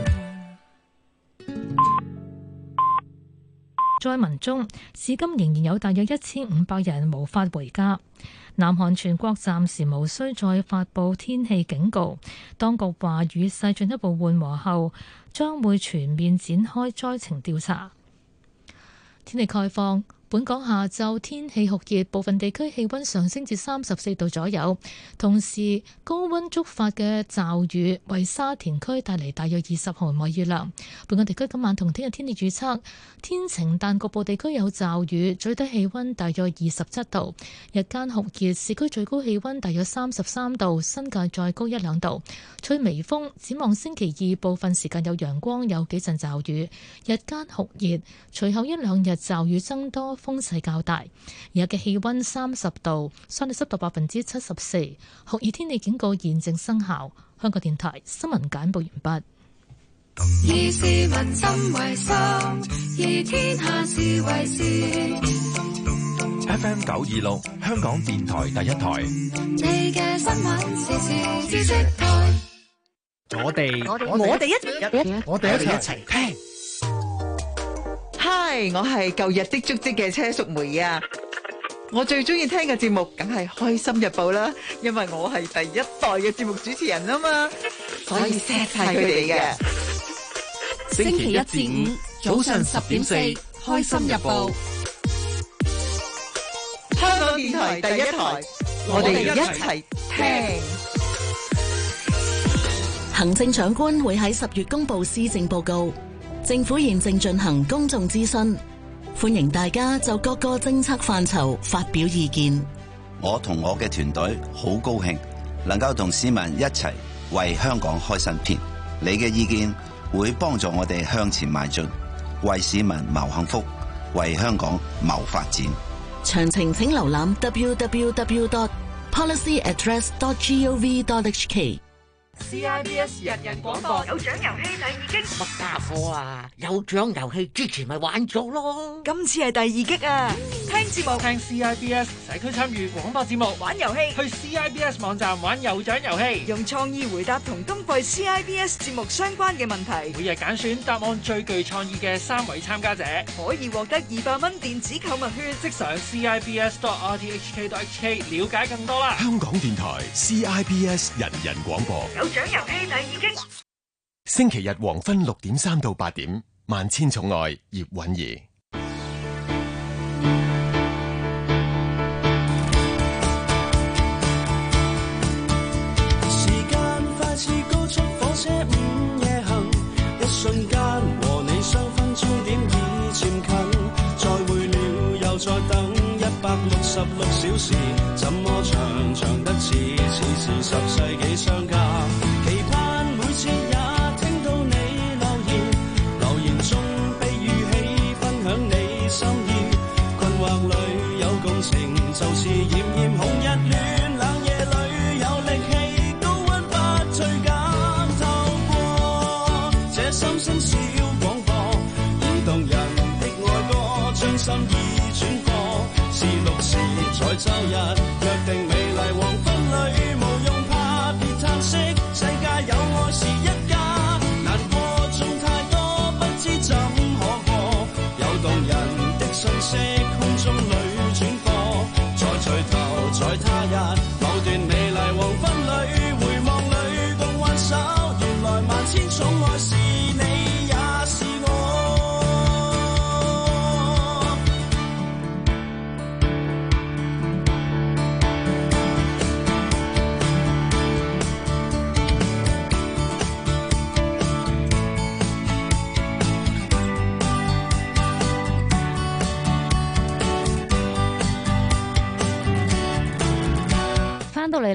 災民中，至今仍然有大約1500人無法回家。南韓全國暫時無需再發布天氣警告，當局話雨勢進一步緩和後，將會全面展開災情調查。天氣概況。本港下晝天氣酷熱，部分地區氣溫上升至34度左右。同時，高溫觸發嘅驟雨為沙田區帶嚟大約20毫米雨量。本港地區今晚同聽日天氣預測：天晴，但局部地區有驟雨，最低氣溫大約27度。日間酷熱，市區最高氣溫大約33度，新界再高1-2度。吹微風。展望星期二，部分時間有陽光，有幾陣驟雨。日間酷熱，隨後1-2日驟雨增多。風勢較大，而家嘅氣溫30度，相對濕度74%，酷熱天氣警告現正生效。香港電台新聞簡報完畢。 以市民心為心，以天下事為事。 FM 926，香港電台第一台。 你嘅新聞時事知識台。 我哋一齊聽。 Hi， 我係舊日的足跡嘅車淑梅啊！我最中意聽嘅節目梗係《開心日報》啦，因為我係第一代嘅節目主持人啊嘛，所以錫晒佢哋嘅。 星期一至五早上10點4，《開心日報》。 香港電台第一台，我哋一齊聽。 行政長官會喺10月公布施政報告。政府現正進行公眾諮詢，歡迎大家就各個政策範疇發表意見。 我同我嘅團隊好高興，能夠同市民一齊為香港開新篇。你嘅意見會幫助我哋向前邁進，為市民謀幸福，為香港謀發展。 詳情請瀏覽 www.policyaddress.gov.hk。 CIBS 人人廣播有獎遊戲第2擊， 乜家伙啊？有獎遊戲之前咪玩咗咯， 今次係第2擊啊！聽節目， 聽 CIBS 社區參與廣播節目， 玩遊戲， 去 CIBS 網站玩有獎遊戲， 用創意回答同今季 CIBS 節目相關嘅問題， 每日揀選答案最具創意嘅3位參加者， 可以獲得200蚊電子購物券， 即上 CIBS.RTHK.HK 了解更多啦！ 香港電台 CIBS 人人廣播。 有獎遊戲第2擊， 星期日黃昏6點3到8點，萬千寵愛葉韻儀。 時間快似高速火車午夜行，一瞬間和你相分終點已漸近，再會了又再等166小時，怎麼長長得似10世紀相隔。期盼每次也聽到你留言中被語氣分享你心意，困惑裏有共情，就似炎炎紅日暖，冷夜裏有力氣，高溫不退減，透過這心聲小廣播，以動人的愛歌將心意轉播，是6時在週日約定美麗黃昏裏，無用怕別嘆息，世界有愛是一家，難過仲太多不知怎可過，有動人的信息空中裏轉播，再聚頭在他日某段美麗黃昏裏，回望裏共挽手，原來萬千寵愛是你也是我。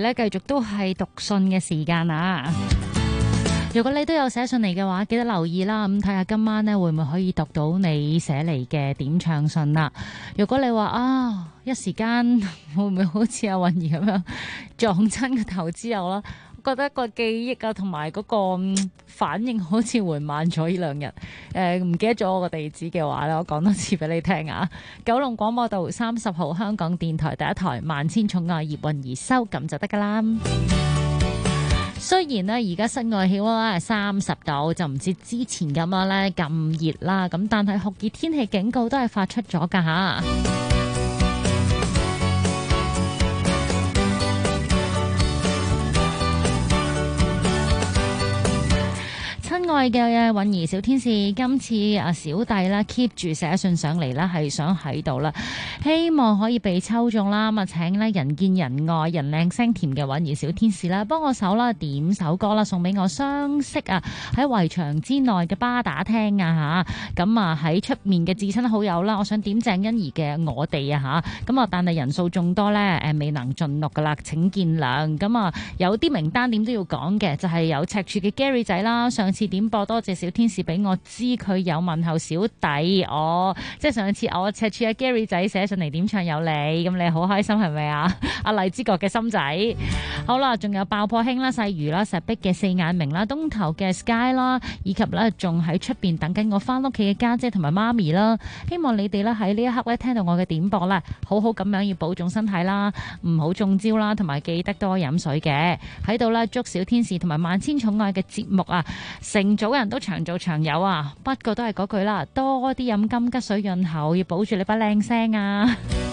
咧繼續都係讀信嘅時間啊！如果你都有寫信嚟嘅話，記得留意啦。咁睇下今晚咧會唔會可以讀到你寫嚟嘅點唱信啦。如果你話啊一時間會唔會好似阿韻兒咁樣撞親個頭之後啦，覺得個記憶啊同埋嗰個反應好似緩慢咗呢兩日。唔記得咗我個地址嘅話咧，我講多次俾你聽啊。九龍廣播道30號香港電台第一台萬千寵愛葉韻兒收咁就得噶啦。雖然呢而家室外氣溫係30度，就唔似之前咁樣咧咁熱啦，咁但係酷熱天氣警告都係發出咗噶吓。親愛嘅韻兒小天使，今次小弟啦 keep 住寫信上嚟啦，係想喺度啦，希望可以被抽中啦。咁請咧人見人愛、人靚聲甜嘅韻兒小天使啦，幫我手啦，點首歌啦，送俾我相識喺圍牆之內嘅巴打聽啊吓。咁喺出面嘅至親好友啦，我想點鄭欣宜嘅我哋啊吓。咁但係人數眾多咧，未能盡錄噶啦，請見諒。咁有啲名單點都要講嘅，就係有赤柱嘅 Gary 仔啦，上次點播多謝小天使俾我知佢有問候小弟，即係上次我赤柱阿 Gary 仔寫上嚟點唱有你，咁你好開心係咪啊？阿荔枝角嘅心仔，好啦，仲有爆破兄啦、細魚啦、石壁嘅四眼明啦、東頭嘅 Sky 啦，以及咧仲喺出邊等緊我翻屋企嘅家姐同埋媽咪啦。希望你哋咧喺呢一刻咧聽到我嘅點播咧，好好咁樣要保重身體啦，唔好中招啦，同埋記得多飲水嘅。喺度咧祝小天使同埋萬千寵愛嘅節目成組人都長做長有啊！不過都係嗰句啦，多啲飲金桔水潤喉，要保住你把靚聲啊！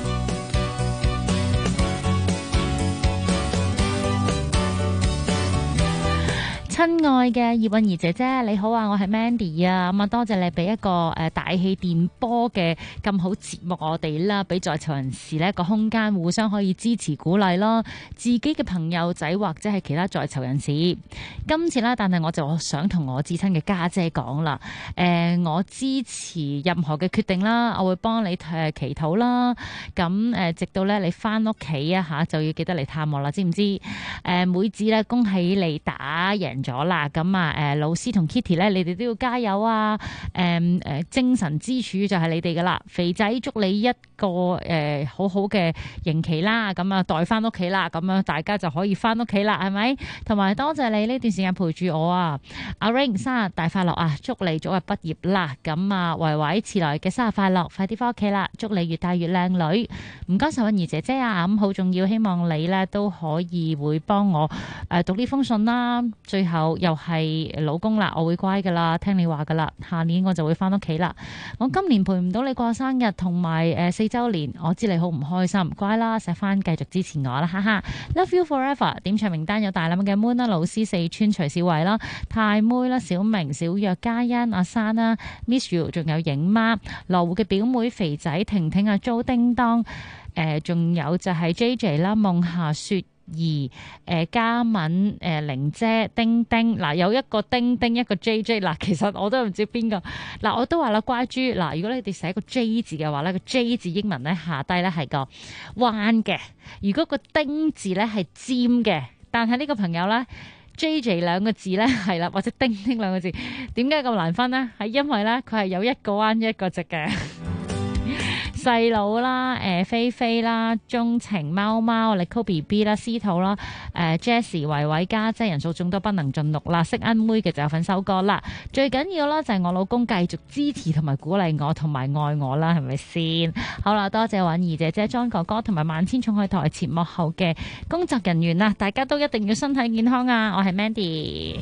親愛嘅葉韻兒姐姐你好啊，我係 Mandy 啊，咁多謝你俾一個大氣電波嘅咁好節目我哋啦，俾在囚人士呢個空間互相可以支持鼓勵咯，自己嘅朋友仔或者係其他在囚人士。今次啦，但係我就想同我至親嘅家姐講啦，我支持任何嘅決定啦，我會幫你祈禱啦，咁直到咧你翻屋企啊就要記得嚟探我啦，知唔知？妹子咧恭喜你打贏咗啦，咁老師同 Kitty 咧，你哋都要加油啊！精神支柱就係你哋噶啦，肥仔祝你一個好好嘅刑期啦，咁帶翻屋企啦，咁樣大家就可以翻屋企啦，係咪？同埋多謝你呢段時間陪住我啊！阿 Ring 生日大快樂啊！祝你早日畢業啦！咁維維遲來嘅生日快樂，快啲翻屋企啦！祝你越大越靚女！唔該晒韻兒姐姐啊，咁好重要，希望你咧都可以會幫我讀呢封信啦。最後又係老公啦，我會乖噶啦，聽你話噶啦，下年我就會翻屋企啦。我今年陪唔到你過生日同埋4周年，我知你好唔開心，乖啦，錫翻繼續支持我啦，哈哈 ！Love you forever。點唱名單有大冧嘅 Moon 啦、老師、四川、徐小慧啦、太妹啦、小明、小若、嘉欣、阿珊啦、Miss You， 仲有影媽、羅湖嘅表妹、肥仔、婷婷啊、租叮當，仲有就係 JJ 啦、夢夏雪。嘉敏、玲姐、丁丁，嗱有一個丁丁，一個 JJ， 嗱其實我都唔知邊個，嗱我都話啦，乖豬，嗱如果你哋寫個 J 字嘅話咧，個 J 字英文咧下低咧係個彎嘅，如果個丁字咧係尖嘅，但係呢個朋友咧 JJ 兩個字咧係啦，或者丁丁兩個字，點解咁難分呢？係因為咧佢係有一個彎一個直嘅。細佬啦，菲菲啦，鍾情貓貓，力 Co BB 啦，司徒啦，Jessie 維維家姐，人數眾多不能盡錄啦，識恩妹嘅就有份收歌啦。最緊要啦就係我老公繼續支持同埋鼓勵我同埋愛我啦，係咪先？好啦，多謝韻兒姐姐、莊哥哥同埋萬千寵愛台前幕後嘅工作人員啦，大家都一定要身體健康啊！我係 Mandy。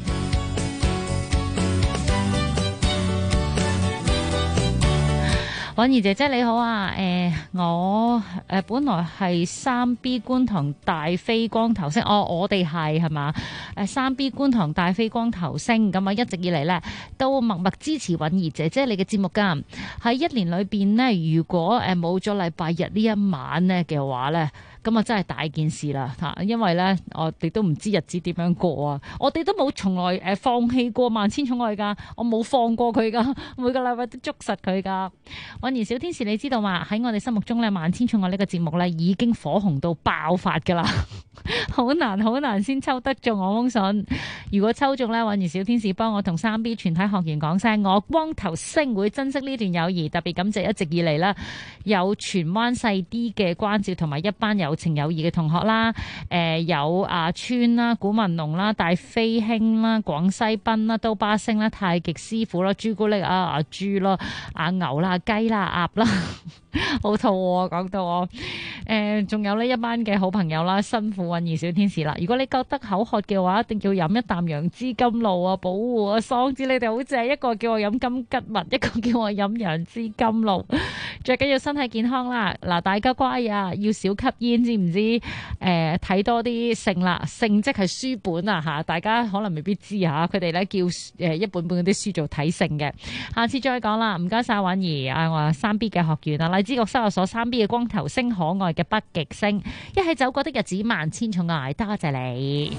韻兒姐姐你好啊，我本來係3B 觀塘大飛光頭星，我哋係嘛？3B 觀塘大飛光頭星，咁啊一直以嚟咧都默默支持韻兒姐姐你嘅節目噶。喺一年裏邊呢，如果冇咗禮拜日呢一晚咧嘅話咧， 咁啊真係大件事啦嚇，因為咧我哋都唔知日子點樣過啊，我哋都冇從來放棄過萬千寵愛㗎，我冇放過佢㗎，每個禮拜都捉實佢㗎。韻兒小天使，你知道嘛？喺我哋心目中咧，萬千寵愛呢個節目咧已經火紅到爆發㗎啦，好難先抽得中我封信。如果抽中咧，韻兒小天使幫我同3B 全體學員講聲，我光頭星會珍惜呢段友誼，特別感謝一直以嚟啦有荃灣細啲嘅關照同埋一班有情有義嘅同學啦，有阿川啦、古文龍啦、大飛兄啦、廣西賓啦、刀疤星啦、太極師傅啦、朱古力阿豬啦、阿牛啦、阿雞啦、阿鴨啦。好肚餓，講到我仲有呢一班嘅好朋友啦，辛苦韻兒小天使啦。如果你覺得口渴嘅話，一定要飲一啖楊枝甘露啊，保護啊桑子。你哋好正，一個叫我飲金桔蜜，一個叫我飲楊枝甘露。最緊要身體健康啦。嗱，大家乖啊，要少吸煙，知唔知？睇多啲性啦，性即係書本啊吓，大家可能未必知吓，佢哋咧叫一本本嗰啲書做睇性嘅。下次再講啦，唔該晒韻兒啊，我3B 嘅學員啊，荔枝角收容所3B 嘅光頭星，可愛嘅北極星，一起走過的日子，萬千寵愛，多謝你。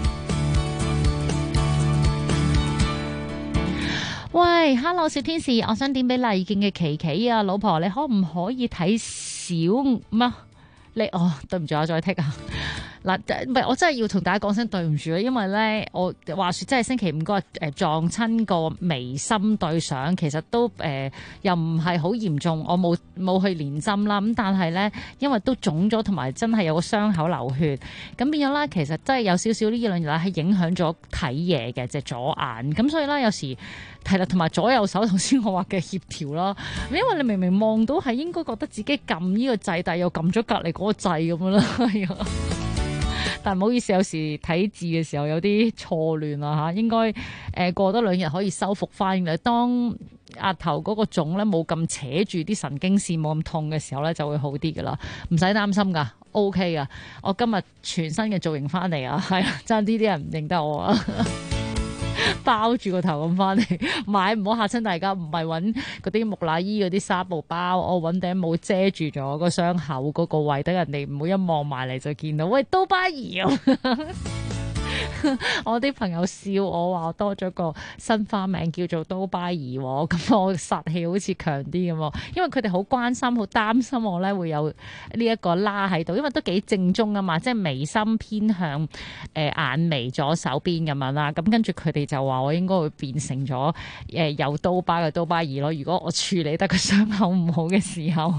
喂 ，Hello 小天使，我想點俾麗健嘅琪琪啊，老婆，你可唔可以睇小乜？你對唔住，我再剔啊。嗱，唔係，我真係要同大家講聲對唔住啦，因為咧，我話說真係星期五嗰日撞親個眉心對上，其實都又唔係好嚴重，我冇去連針啦。咁但係咧，因為都腫咗，同埋真係有個傷口流血，咁變咗啦，其實真係有少少呢兩日係影響咗睇嘢嘅，隻左眼。咁所以咧，有時係啦，同埋左右手頭先我話嘅協調啦，因為你明明望到係應該覺得自己撳呢個掣，但係又撳咗隔離嗰個掣咁樣啦，係啊。但唔好意思，有時睇字嘅時候有啲錯亂啦嚇，應該過多2日可以修復翻嘅。當額頭嗰個腫咧冇咁扯住啲神經線，冇咁痛嘅時候咧，就會好啲噶啦，唔使擔心噶 ，OK 噶。我今日全新嘅造型翻嚟啊，係啊，爭啲人唔認得我啊。包住個頭咁翻嚟買，唔好嚇親大家，唔係揾嗰啲木乃伊嗰啲紗布包，我揾頂帽遮住咗個傷口嗰個位，等人哋唔好一望埋嚟就見到，喂，刀疤兒啊！我啲朋友笑我話我多咗個新花名叫做刀疤兒，咁我殺氣好似強啲咁，因為佢哋好關心、好擔心我咧會有呢一個疤喺度，因為都幾正宗啊嘛，即係眉心偏向眼眉左手邊咁樣啦，咁跟住佢哋就話我應該會變成咗有刀疤嘅刀疤兒咯，如果我處理得個傷口唔好嘅時候。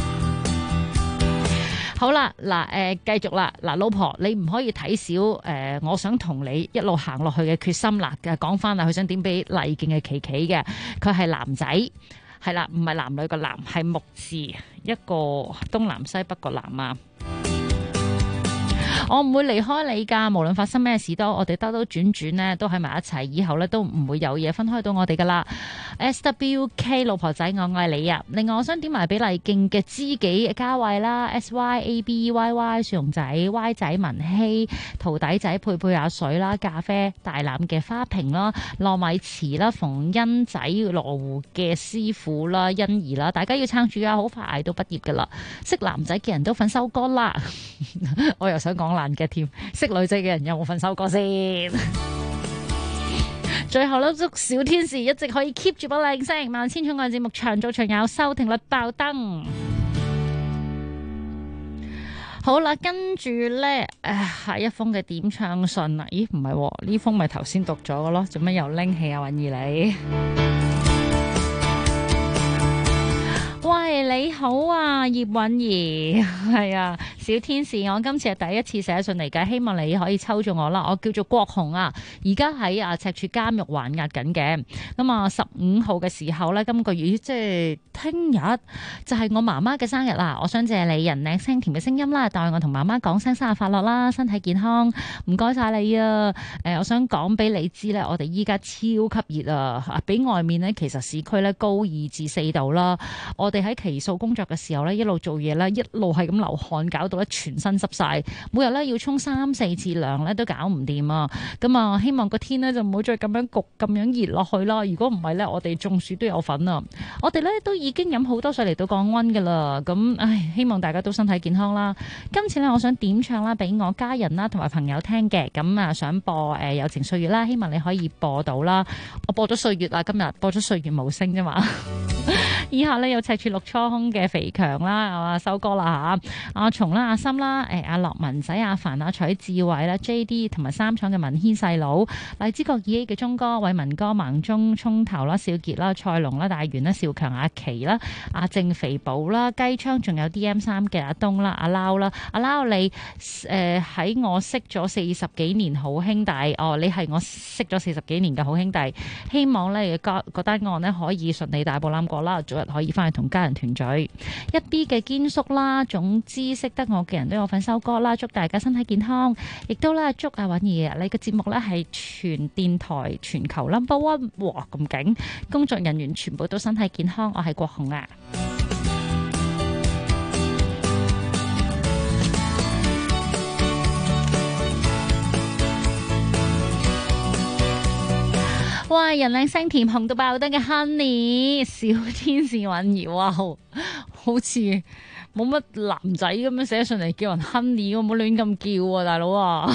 好啦，嗱，繼續啦，嗱，老婆，你唔可以睇小我想同你一路行落去嘅決心啦。講翻啦，佢想點俾麗健嘅琪琪嘅，佢係男仔，係啦，唔係男女個男，係木字一個東南西北個南啊。我唔會離開你㗎，無論發生咩事都，我哋兜兜轉轉呢都喺埋一齊，以後呢都唔會有嘢分開到我哋㗎啦。SWK 老婆仔，我愛你啊！另外，我想點埋俾麗健嘅知己嘉慧啦 ，SYABYY 樹熊仔 Y 仔文希徒弟仔佩佩阿水啦，咖啡大欖嘅花瓶啦，糯米糍啦，馮欣仔羅湖嘅師傅啦，欣怡啦，大家要撐住啊！好快捱到畢業㗎啦，識男仔嘅人都瞓收歌啦，我又想講爛嘅添，識女仔嘅人有冇瞓收歌先？最後咧，祝小天使一直可以 keep 住把靚聲，萬千寵愛節目長做長有，收聽率爆燈。好啦，跟住咧，下一封嘅點唱信啊？咦，唔係呢封咪頭先讀咗嘅咯？做咩又拎起啊？韻兒你？喂，你好啊，葉韻兒，係啊，小天使，我今次係第一次寫信嚟嘅，希望你可以抽中我啦。我叫做郭紅啊，而家喺赤柱監獄還押緊嘅。咁啊，15號嘅時候咧，今個月即係聽日就係我媽媽嘅生日啦。我想借你人靚聲甜嘅聲音啦，代我同媽媽講聲生日快樂啦，身體健康，唔該晒你啊。我想講俾你知咧，我哋依家超級熱啊，比外面咧其實市區咧高2至4度啦。我哋喺其泥塑工作嘅時候咧，一路做嘢咧，一路係咁流汗，搞到咧全身濕晒，每日咧要沖3-4次涼咧都搞唔掂啊！咁啊，希望個天咧就唔好再咁樣焗咁樣熱落去啦。如果唔係咧，我哋中暑都有份啊！我哋咧都已經飲好多水嚟到降溫噶啦。咁唉，希望大家都身體健康啦。今次咧，我想點唱啦，俾我家人啦同埋朋友聽嘅。咁啊，想播友情歲月啦，希望你可以播到啦。我播咗歲月啦，今日播咗歲月無聲啫嘛。以下呢，有赤柱六初空嘅肥強啦，收歌啦嚇，阿松啦、阿森啦、阿樂文仔、阿凡、阿彩志偉啦、JD 同埋三廠嘅文軒細佬、荔枝角耳嘅鐘哥、偉文哥、盲中葱頭啦、少傑啦、蔡龍啦、大元啦、邵強、阿琪啦、阿正肥寶啦、雞昌，仲有 DM3嘅阿東啦、阿撈啦、阿撈你喺我識咗40幾年好兄弟，你係我識咗40幾年嘅好兄弟，希望咧個單案咧可以順利大步攬過啦，早日可以翻去同家人團聚。一 B 嘅堅叔啦，總之識得我嘅人都有份收歌啦，祝大家身體健康，亦都咧祝阿允兒你嘅節目咧係全電台全球 No.1， 哇咁勁，工作人員全部都身體健康，我係國雄啊。哇！人靚聲甜紅到爆燈嘅 Honey 小天使允兒，哇，好似冇乜男仔咁樣寫上嚟叫人 Honey， 我唔好亂咁叫啊，大佬啊！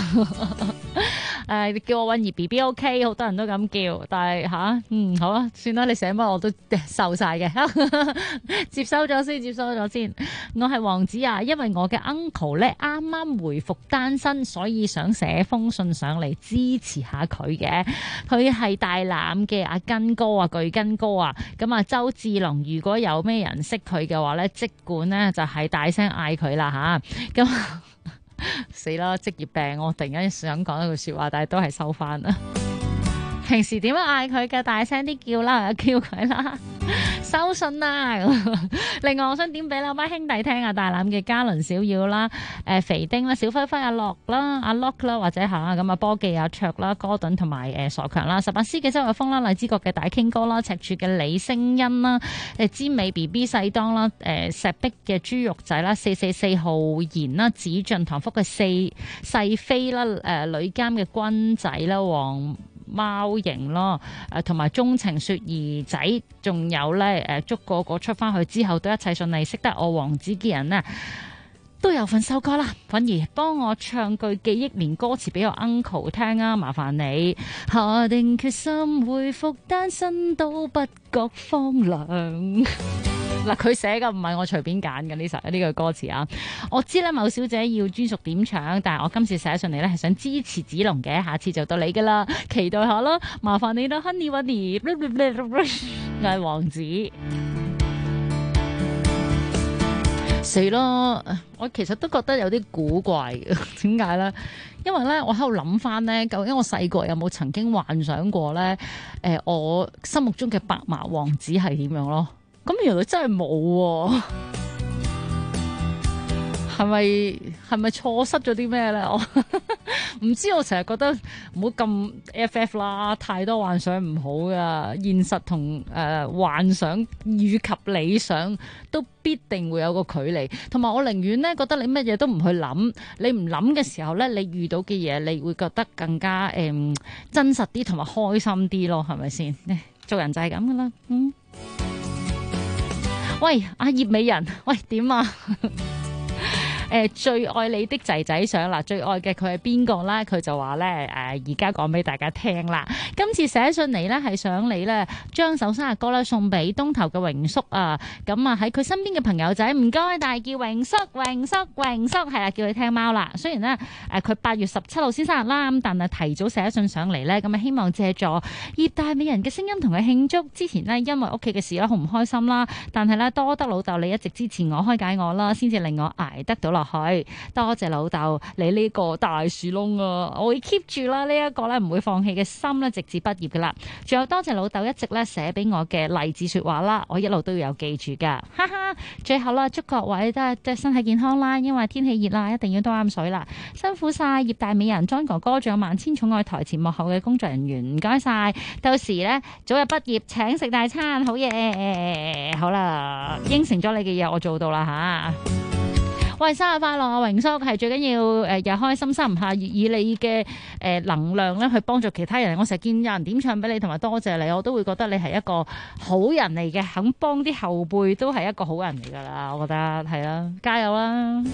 叫我允兒 BB OK， 好多人都咁叫，但係好啊，算啦，你寫乜我都受晒嘅，接收咗先。我係王子啊，因為我嘅 uncle 咧啱啱回復單身，所以想寫封信上嚟支持下佢嘅。佢係大欖嘅阿根哥啊，巨根哥啊，咁啊周志龍，如果有咩人識佢嘅話咧，即管咧就係大聲嗌佢啦吓，咁。死啦！職業病，我突然間想講一句說話，但係都係收翻啦。平時點樣嗌佢嘅？大聲啲叫啦，叫佢啦，收信啦。另外，我想點俾兩班兄弟聽啊，大欖嘅嘉倫小耀啦，肥丁啦，小輝輝阿樂啦，阿 Lock 啦，或者咁啊波記阿卓啦，哥頓同埋傻強啦，18C嘅周日峰啦，荔枝角嘅大傾哥啦，赤柱嘅李星恩啦，尖美 BB 細當啦，石壁嘅豬肉仔啦，444浩然啦，紫進堂福嘅細飛啦，女監嘅軍仔啦，黃貓型咯，同埋鍾情雪兒仔，仲有咧祝個個出翻去之後都一切順利，識得我王子嘅人呢都有份收歌啦。反而幫我唱句記憶連歌詞俾我 uncle 聽啊，麻煩你下定決心回復單身都不覺荒涼。嗱，佢寫嘅唔係我隨便揀嘅呢句歌詞啊！我知咧，某小姐要專屬點唱，但係我今次寫上嚟咧係想支持子龍嘅，下次就到你噶啦，期待下啦，麻煩你啦 ，Honey Winnie， 我係王子。死咯！我其實都覺得有啲古怪嘅，點解咧？因為咧，我喺度諗翻咧，究竟我細個有冇曾經幻想過咧？我心目中嘅白馬王子係點樣咯？咁原來真係冇喎，係咪錯失咗啲咩咧？我唔知，我成日覺得唔好咁 FF 啦，太多幻想唔好噶，現實同幻想與及理想都必定會有個距離。同埋我寧願咧覺得你乜嘢都唔去諗，你唔諗嘅時候咧，你遇到嘅嘢你會覺得更加真實啲同埋開心啲咯，係咪先？做人就係咁噶啦，喂，阿葉美人，喂，點啊？最愛你的仔仔相啦，最愛嘅佢係邊個咧？佢就話咧，而家講俾大家聽啦。今次寫信嚟咧，係想你咧將首生日歌咧送俾東頭嘅榮叔啊。咁啊喺佢身邊嘅朋友仔，唔該大叫榮叔，係啦，叫佢聽貓啦。雖然咧佢8月17號先生日啦，咁但係提早寫信上嚟咧，咁啊希望借助葉大美人嘅聲音同佢慶祝。之前呢，因為屋企嘅事咧好唔開心啦，但係咧多得老豆你一直支持我開解我啦，先至令我捱得到落落去。多謝老豆你呢個大樹窿啊，我會 keep 住啦，呢一個咧唔會放棄嘅心咧，直至畢業噶啦。仲有多謝老豆一直咧寫俾我嘅勵志說話啦，我一路都要有記住噶，哈哈。最後啦，祝各位都係身體健康啦，因為天氣熱啦，一定要多飲水啦。辛苦晒葉大美人 John 哥哥，仲有萬千寵愛台前幕後嘅工作人員，唔該晒。到時咧早日畢業請食大餐，好嘢。好啦，應承咗你嘅嘢我做到啦吓。喂，生日快樂啊，榮叔，係最緊要又開心心吓，以你嘅能量咧去幫助其他人。我成日見有人點唱俾你，同埋多謝你，我都會覺得你係一個好人嚟嘅，肯幫啲後輩都係一個好人嚟噶啦，我覺得係啦，加油啦！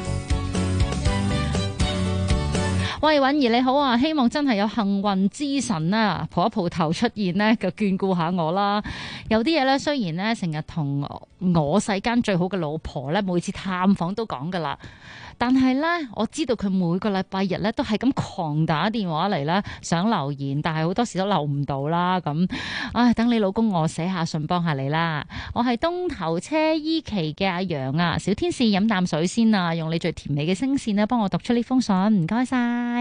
喂，允兒你好啊，希望真係有幸運之神啊，抱一抱頭出現呢，就眷顧下我啦。有啲嘢咧，雖然咧成日同我世間最好嘅老婆咧，每次探訪都講噶啦，但係咧我知道佢每個禮拜日咧都係咁狂打電話嚟啦，想留言，但係好多時都留唔到啦。咁，唉，等你老公我寫下信幫下你啦。我係東頭車依期嘅阿楊啊，小天使飲啖水先啊，用你最甜美嘅聲線咧，幫我讀出呢封信，唔該晒。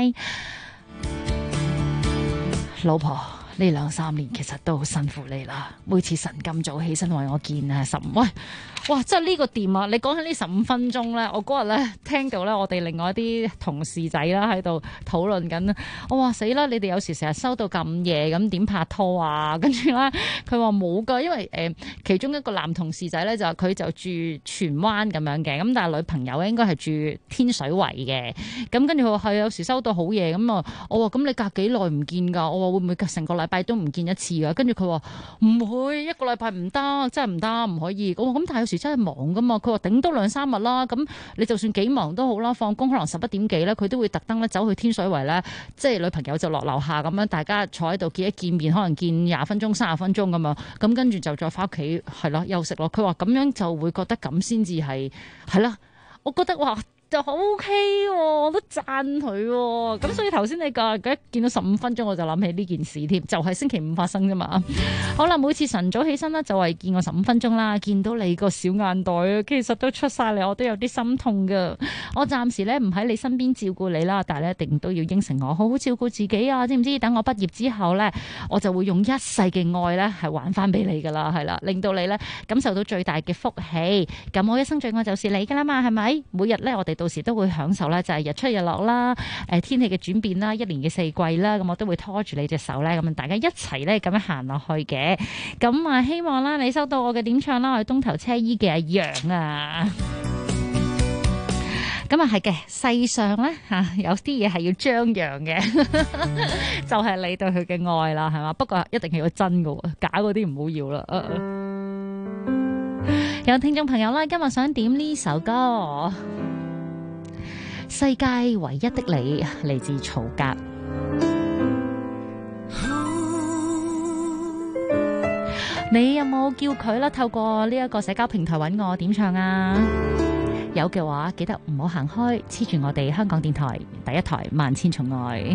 老婆，呢2-3年其實都好辛苦你啦，每次晨咁早起身為我見啊喂，哇，真係呢個掂啊！你講起呢15分鐘咧，我嗰日咧聽到咧，我哋另外一啲同事仔啦喺度討論緊，我話死啦！你哋有時成日收到咁夜咁點拍拖啊？跟住咧，佢話冇噶，因為其中一個男同事仔咧就佢就住荃灣咁樣嘅，咁但係女朋友咧應該係住天水圍嘅，咁跟住佢話係有時收到好夜咁啊，我話咁你隔幾耐唔見㗎？我話會唔會隔成個禮拜都唔見一次㗎？跟住佢話唔會，一個禮拜唔得，真係唔得，唔可以。我話咁但係有時真係忙噶嘛，佢話頂多2-3日啦。咁你就算幾忙都好啦，放工可能11點幾咧，佢都會特登咧走去天水圍咧，即係女朋友就落樓下咁樣，大家坐喺度見面，可能見20分鐘、30分鐘咁樣，咁跟住就再翻屋企係咯休息咯。佢話咁樣就會覺得咁先至係啦。我覺得哇就好 OK 喎，我都讚佢喎。咁所以頭先你講一見到15分鐘，我就諗起呢件事添，就係星期五發生啫嘛。好啦，每次晨早起身啦，就係見我15分鐘啦，見到你個小眼袋其實都出晒嚟，我都有啲心痛噶。我暫時咧唔喺你身邊照顧你啦，但係咧一定都要應承我好好照顧自己啊，知唔知？等我畢業之後咧，我就會用一世嘅愛咧係還翻俾你噶啦，係啦，令到你咧感受到最大嘅福氣。咁我一生最愛就是你噶啦嘛，係咪？每日咧我哋到時都會享受咧，就係日出日落啦，天氣嘅轉變啦，一年嘅四季啦，咁我都會拖住你隻手咧，咁大家一齊咧咁樣行落去嘅。咁啊，希望啦你收到我嘅點唱啦，我係東頭車衣嘅阿楊啊。咁啊係嘅，世上咧有啲嘢係要張揚嘅，就係你對佢嘅愛啦，係嘛？不過一定係要真嘅，假嗰啲唔好要啦。有聽眾朋友啦，今日想點呢首歌。世界唯一的你，嚟自曹格。你有冇叫佢啦？透過呢一個社交平台揾我點唱啊？有嘅話，記得唔好行開，黐住我哋香港電台第一台萬千寵愛。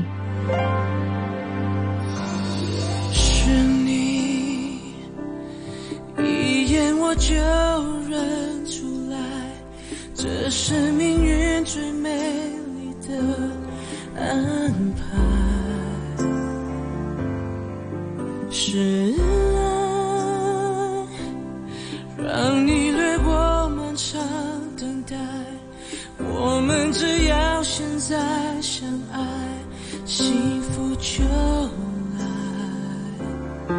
是你一眼我就認出來，這是命運最美麗的安排，是愛讓你掠過漫長等待，我們只要現在相愛，幸福就來，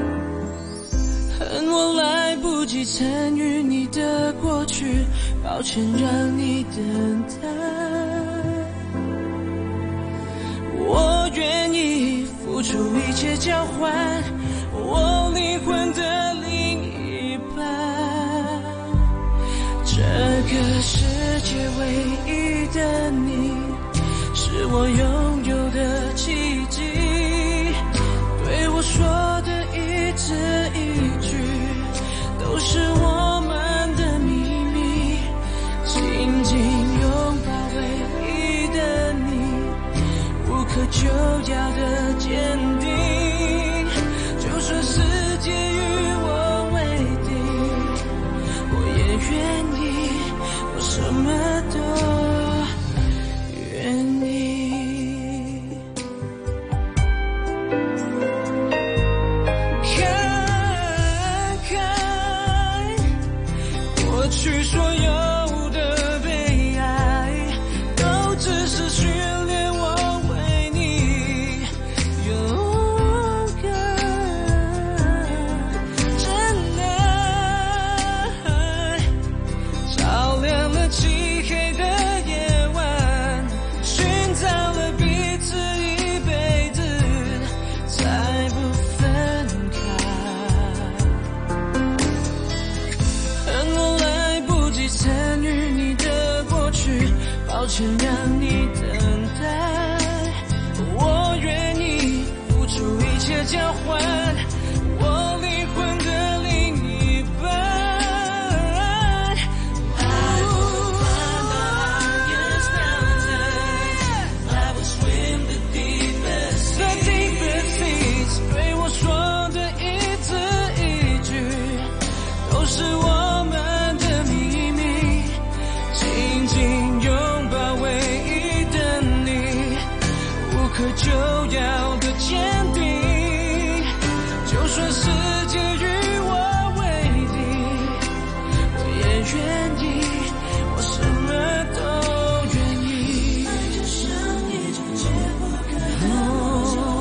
恨我來不及參與你的過去，抱歉讓你等待，我願意付出一切交換我靈魂的另一半，這個世界唯一的你，是我擁有的奇蹟，對我說的一字一句都是我們的秘密，緊緊擁抱唯一的你，無可救藥的堅定，就算世界與我為敵，我也願意，我什麼都許所有的悲哀都只是訓練我為你勇敢真愛，照亮了漆黑的夜晚，尋找了彼此一輩子，才不分開。恨我來不及參與你的過去，抱歉讓你等待，我願意付出一切交換我靈魂的另一半。對我說的一字一句都是我們的秘密，緊緊擁抱唯一的你，無可救藥的堅定，就算世界與我為敵，我也願意，我什麼都願意。就像一種解不開的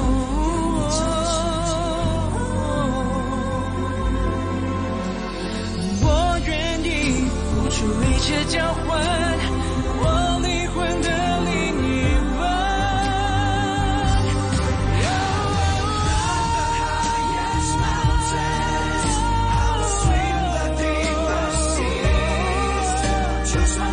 我願意付出一切交換我靈魂的另一半。就算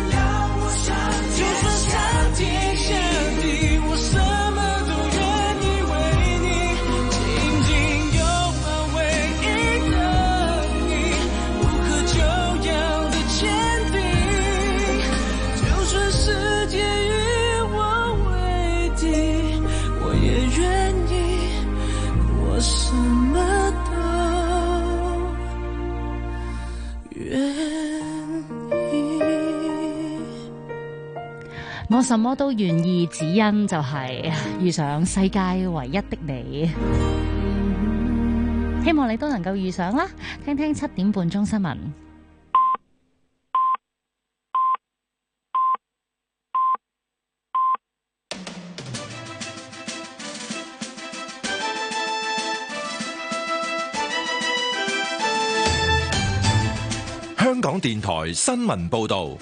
上天下地，我什麼都願意為你，緊緊擁抱唯一的你，無可救藥的堅定，就算世界與我為敵，我也願意，我什麼都願意。 我什麼都願意，只因就係遇上世界唯一的你。希望你都能夠遇上啦。聽聽7點半鐘新聞。 香港電台新聞報導。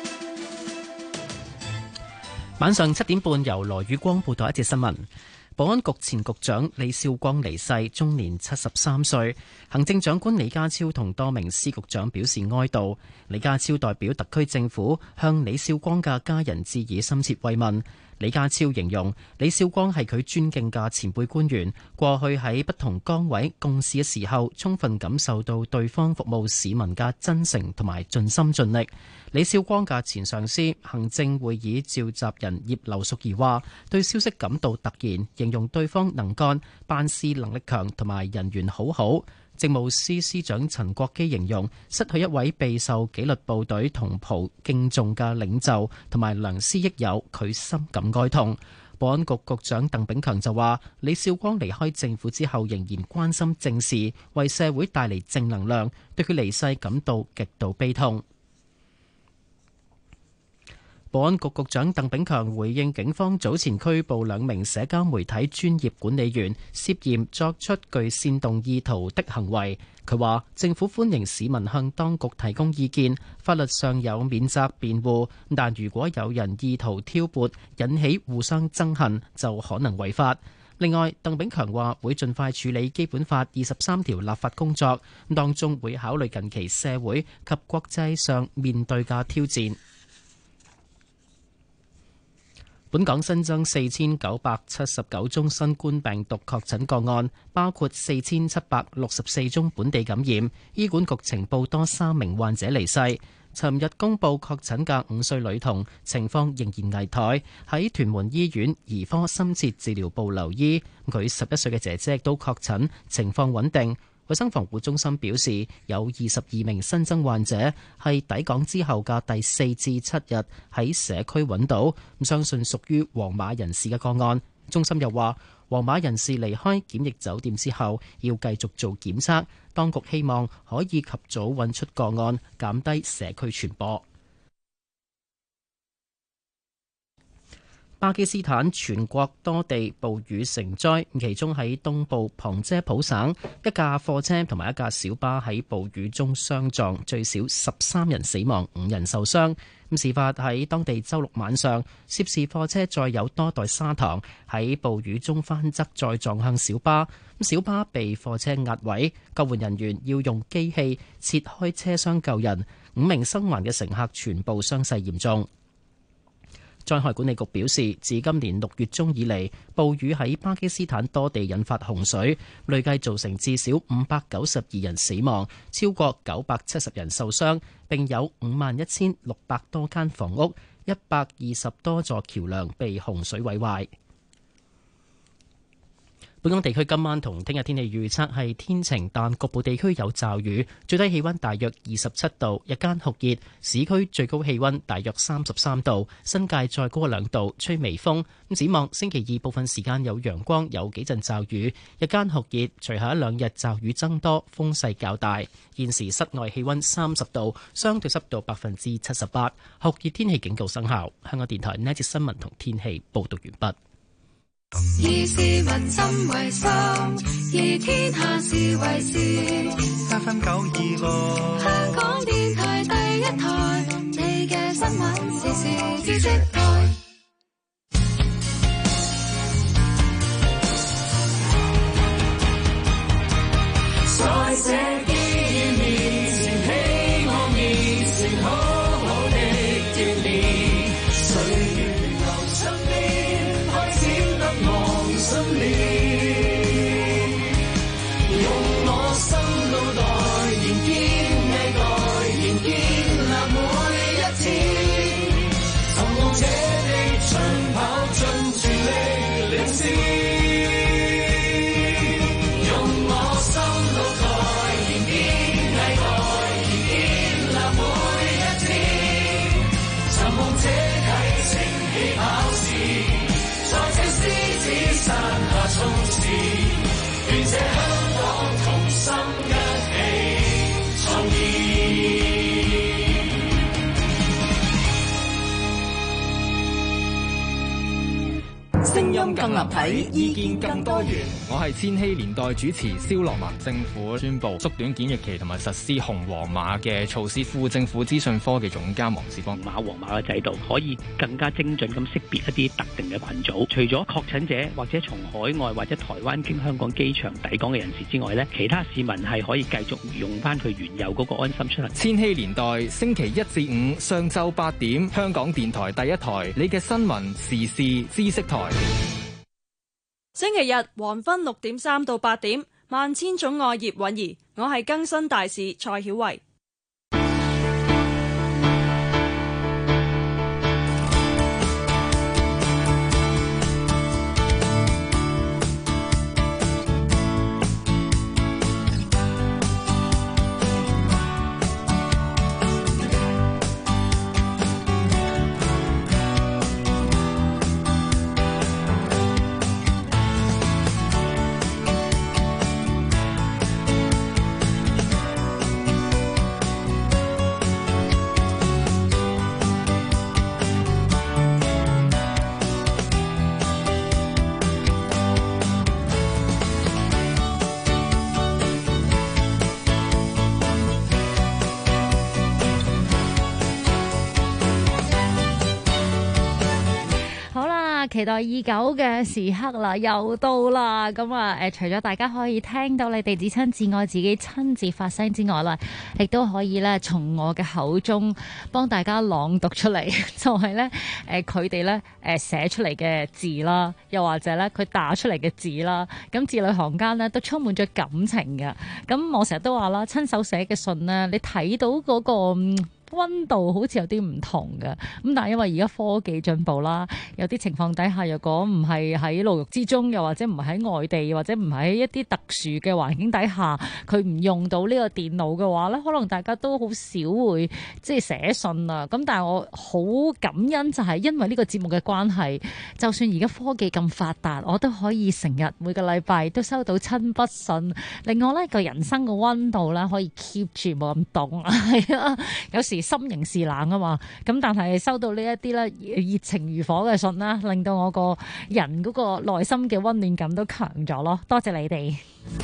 晚上7點半，由羅宇光報道一節新聞。保安局前局長李少光離世，終年73歲。行政長官李家超同多名司局長表示哀悼。李家超代表特區政府向李少光嘅家人致以深切慰問。李家超形容李少光係佢尊敬嘅前輩官員，過去喺不同崗位共事嘅時候，充分感受到對方服務市民嘅真誠同埋盡心盡力。李少光嘅前上司行政會議召集人葉劉淑儀話，對消息感到突然，形容對方能幹、辦事能力強同埋人緣好好。政務司司長陳國基形容失去一位備受紀律部隊同袍敬重嘅領袖同埋良師益友，佢深感哀痛。保安局局長鄧炳強就話，李少光離開政府之後仍然關心政事，為社會帶嚟正能量，對佢離世感到極度悲痛。保安局局長鄧炳強回應警方早前拘捕2名社交媒體專業管理員，涉嫌作出具煽動意圖的行為。佢話政府歡迎市民向當局提供意見，法律上有免責辯護，但如果有人意圖挑撥，引起互相憎恨，就可能違法。另外，鄧炳強話會盡快處理基本法23條立法工作，當中會考慮近期社會及國際上面對嘅挑戰。本港新增4979宗新冠病毒確診個案，包括4764宗本地感染。醫管局呈報多3名患者離世。尋日公布確診嘅5歲女童情況仍然危殆，喺屯門醫院兒科深切治療部留醫。佢11歲嘅姐姐亦都確診，情況穩定。衛生防護中心表示，有22名新增患者係抵港之後嘅第4至7日喺社區揾到，相信屬於黃碼人士嘅個案。中心又話， 黃碼人士離開檢疫酒店之後，要繼續做檢測。當局希望可以及早揾出個案，減低社區傳播。巴基斯坦全國多地暴雨成災，其中喺東部旁遮普省，一架貨車同埋一架小巴喺暴雨中相撞，最少13人死亡，5人受傷。事發喺當地週六晚上，涉事貨車載有多袋砂糖，喺暴雨中翻側，再撞向小巴。小巴被貨車壓毀，救援人員要用機器切開車廂救人。5名生還嘅乘客全部傷勢嚴重。災害管理局表示，自今年6月中以嚟，暴雨喺巴基斯坦多地引發洪水，累計造成至少592人死亡，超過970人受傷，並有51,600多間房屋、120多座橋樑被洪水毀壞。本港地區今晚同聽日天氣預測係天晴，但局部地區有驟雨，最低氣溫大約27度，日間酷熱，市區最高氣溫大約33度，新界再高2度，吹微風。展望星期二部分時間有陽光，有幾陣驟雨，日間酷熱，隨後1-2日驟雨增多，風勢較大。現時室外氣溫30度，相對濕度78%，酷熱天氣警告生效。香港電台呢節新聞同天氣報道完畢。 以市民心為心，以天下事為事。 FM 926， 香港電台第一台，你嘅新聞時事知識台。 在這機遇面前，希望面前好好地鍛鍊，歲月流長邊，開始得望信念，用我心腦袋研堅毅代，研建立每一天，尋夢這地長跑盡全力領先。願這香港同心一起創意。 聲音更立體，意見更多元。 我係千禧年代主持蕭樂文。政府宣布縮短檢疫期同埋實施紅黃碼嘅措施。副政府資訊科技總監黃志光： 碼黃碼嘅制度可以更加精準咁識別一啲特定嘅群組。除咗確診者或者從海外或者台灣經香港機場抵港嘅人士之外呢，其他市民係可以繼續用翻佢原有嗰個安心出行。 千禧年代星期1至5上晝8點，香港電台第一台，你嘅新聞時事知識台。 星期日黃昏6點3到8點，萬千寵愛葉韻儀，我係更新大使蔡曉慧。 期待已久嘅時刻啦，又到啦！咁啊，除咗大家可以聽到你哋至親至愛自己親自發聲之外啦，亦都可以咧從我嘅口中幫大家朗讀出嚟，就係咧佢哋咧寫出嚟嘅字啦，又或者咧佢打出嚟嘅字啦，咁字裏行間咧都充滿咗感情嘅。咁我成日都話啦，親手寫嘅信咧，你睇到嗰個溫度好似有啲唔同嘅，咁但係因為而家科技進步啦，有啲情況底下，若果唔係喺牢獄之中，又或者唔係喺外地，或者唔係喺一啲特殊嘅環境底下，佢唔用到呢個電腦嘅話咧，可能大家都好少會即係寫信啊。咁但係我好感恩就係因為呢個節目嘅關係，就算而家科技咁發達，我都可以成日每個禮拜都收到親筆信，令我呢個人生嘅溫度咧可以 keep 住冇咁凍。係啊，有時心形是冷啊嘛，咁但係收到呢一啲咧熱情如火嘅信啦，令到我個人嗰個內心嘅溫暖感都強咗咯。多謝你哋。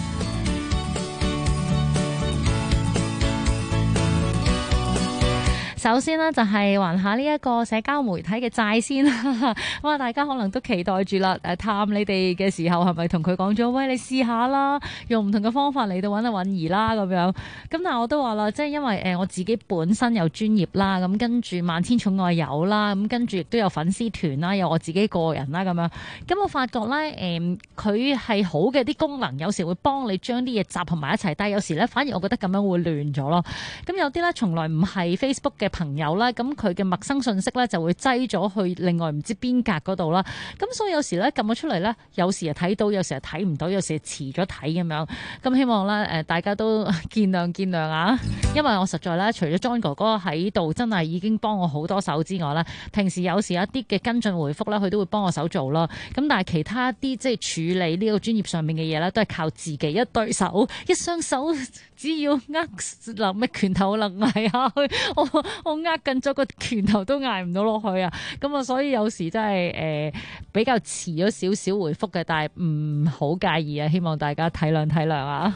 首先呢，就係還下呢一個社交媒體嘅債先啦，哇！大家可能都期待住啦，探你哋嘅時候係咪同佢講咗，喂，你試下啦，用唔同嘅方法嚟到揾阿允兒啦咁樣。咁但係我都話啦，即係因為我自己本身有專業啦，咁跟住萬千寵愛有啦，咁跟住亦都有粉絲團啦，有我自己個人啦咁樣。咁我發覺咧，佢係好嘅啲功能，有時會幫你將啲嘢集合埋一齊，但係有時咧反而我覺得咁樣會亂咗咯。咁有啲咧從來唔係 Facebook 嘅朋友啦，咁佢嘅陌生信息咧就會擠咗去另外唔知邊格嗰度啦。咁所以有時咧撳咗出嚟咧，有時係睇到，有時係睇唔到，有時係遲咗睇咁樣。咁希望咧大家都見諒啊！因為我實在咧除咗 John 哥哥喺度，真係已經幫我好多手之外咧，平時有時有一啲嘅跟進回覆咧，佢都會幫我手做啦。咁但係其他啲即係處理呢個專業上面嘅嘢咧，都係靠自己一對手，一雙手只要能咩拳頭能捱下去，我握緊咗個拳頭都捱唔到落去啊！咁啊，所以有時真係比較遲咗少少回覆嘅，但係唔好介意啊！希望大家體諒啊！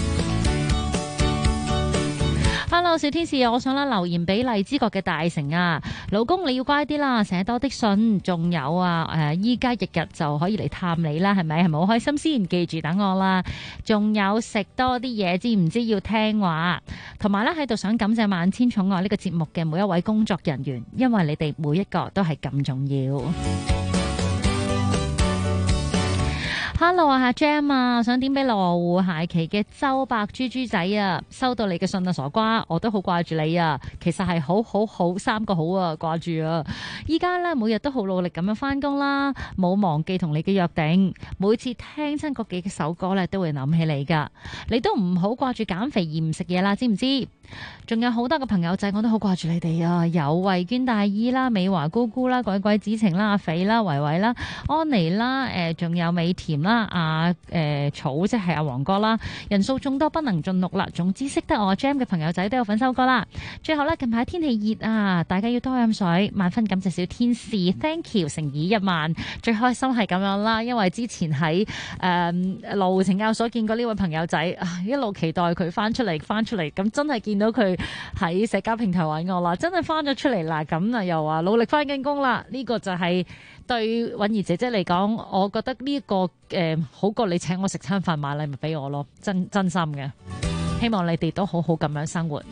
Hello， 小天使，我想留言俾荔枝角嘅大成啊，老公你要乖啲啦，寫多啲信，仲有啊依家日日就可以嚟探你啦，係咪好開心先？記住等我啦，仲有食多啲嘢，知唔知要聽話？同埋咧喺度想感謝萬千寵愛呢個節目嘅每一位工作人員，因為你哋每一個都係咁重要。Hello 啊，阿 Jam 啊，想點俾羅湖鞋期嘅周伯豬仔啊，收到你嘅信啊，傻瓜，我都好掛住你啊，其實係好三個好啊，掛住啊，依家咧每日都好努力咁樣翻工啦，冇忘記同你嘅約定，每次聽親嗰幾首歌咧都會諗起你噶，你都唔好掛住減肥而唔食嘢啦，知唔知？仲有好多嘅朋友仔，我都好掛住你哋啊！有慧娟大姨啦、美華姑姑啦、鬼鬼子晴啦、阿肥啦、維維啦、安妮啦，仲有美甜啦、草即係阿黃哥啦，人數眾多不能盡錄啦。總之識得我 Jam 嘅朋友仔都有份收歌啦。最後呢，近排天氣熱啊，大家要多飲水。萬分感謝小天使 ，thank you 誠意1萬。最開心係咁樣啦，因為之前喺羅湖懲教所見過呢位朋友仔，一路期待佢翻出嚟，咁真係見到佢喺社交平台揾我啦，真係翻咗出嚟啦，咁啊又話努力翻緊工啦，呢個就係對允兒姐姐嚟講，我覺得呢個好過你請我食餐飯買禮物俾我咯，真心嘅，希望你哋都好好咁樣生活。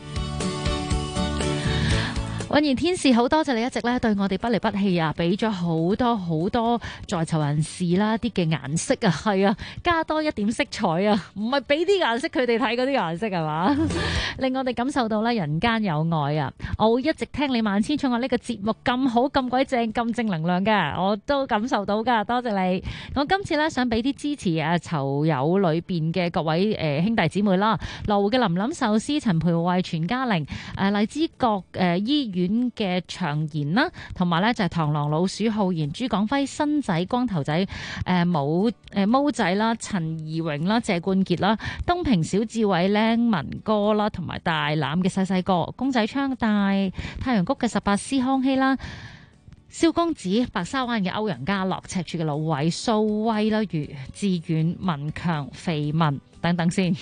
允兒天使，好多謝你一直咧對我哋不離不棄啊，俾咗好多在囚人士啦啲嘅顏色啊，係啊，加多一點色彩啊，唔係俾啲顏色佢哋睇嗰啲顏色係嘛，令我哋感受到咧人間有愛啊！我會一直聽你萬千寵愛呢個節目咁好咁鬼正咁正能量嘅，我都感受到噶，多謝你。我今次咧想俾啲支持囚友裏邊嘅各位兄弟姊妹啦，羅湖嘅林林壽司、陳培慧、全家玲、荔枝角醫院嘅長賢啦，同埋咧就係螳螂老鼠浩然、朱廣輝、新仔、光頭仔、毛仔啦、陳怡榮啦、謝冠傑啦、東平小志偉、靚文哥啦，同埋大欖嘅細哥、公仔昌、大太陽谷嘅18師康熙啦、蕭公子、白沙灣嘅歐陽家樂、赤柱嘅老偉、蘇威啦、余志遠、文強、肥文等等先。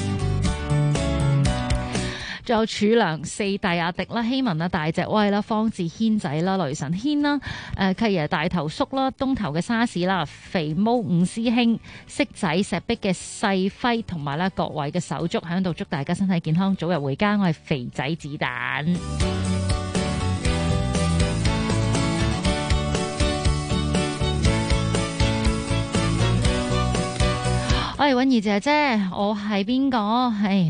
仲有儲糧四弟阿迪啦、希文啦、大隻威啦、方志軒仔啦、雷神軒啦、契爺大頭叔啦、東頭嘅沙士啦、肥毛五師兄、色仔石壁嘅細輝同埋咧各位嘅手足喺度祝大家身體健康，早日回家。我係肥仔子彈。喂，允兒姐姐，我係邊個？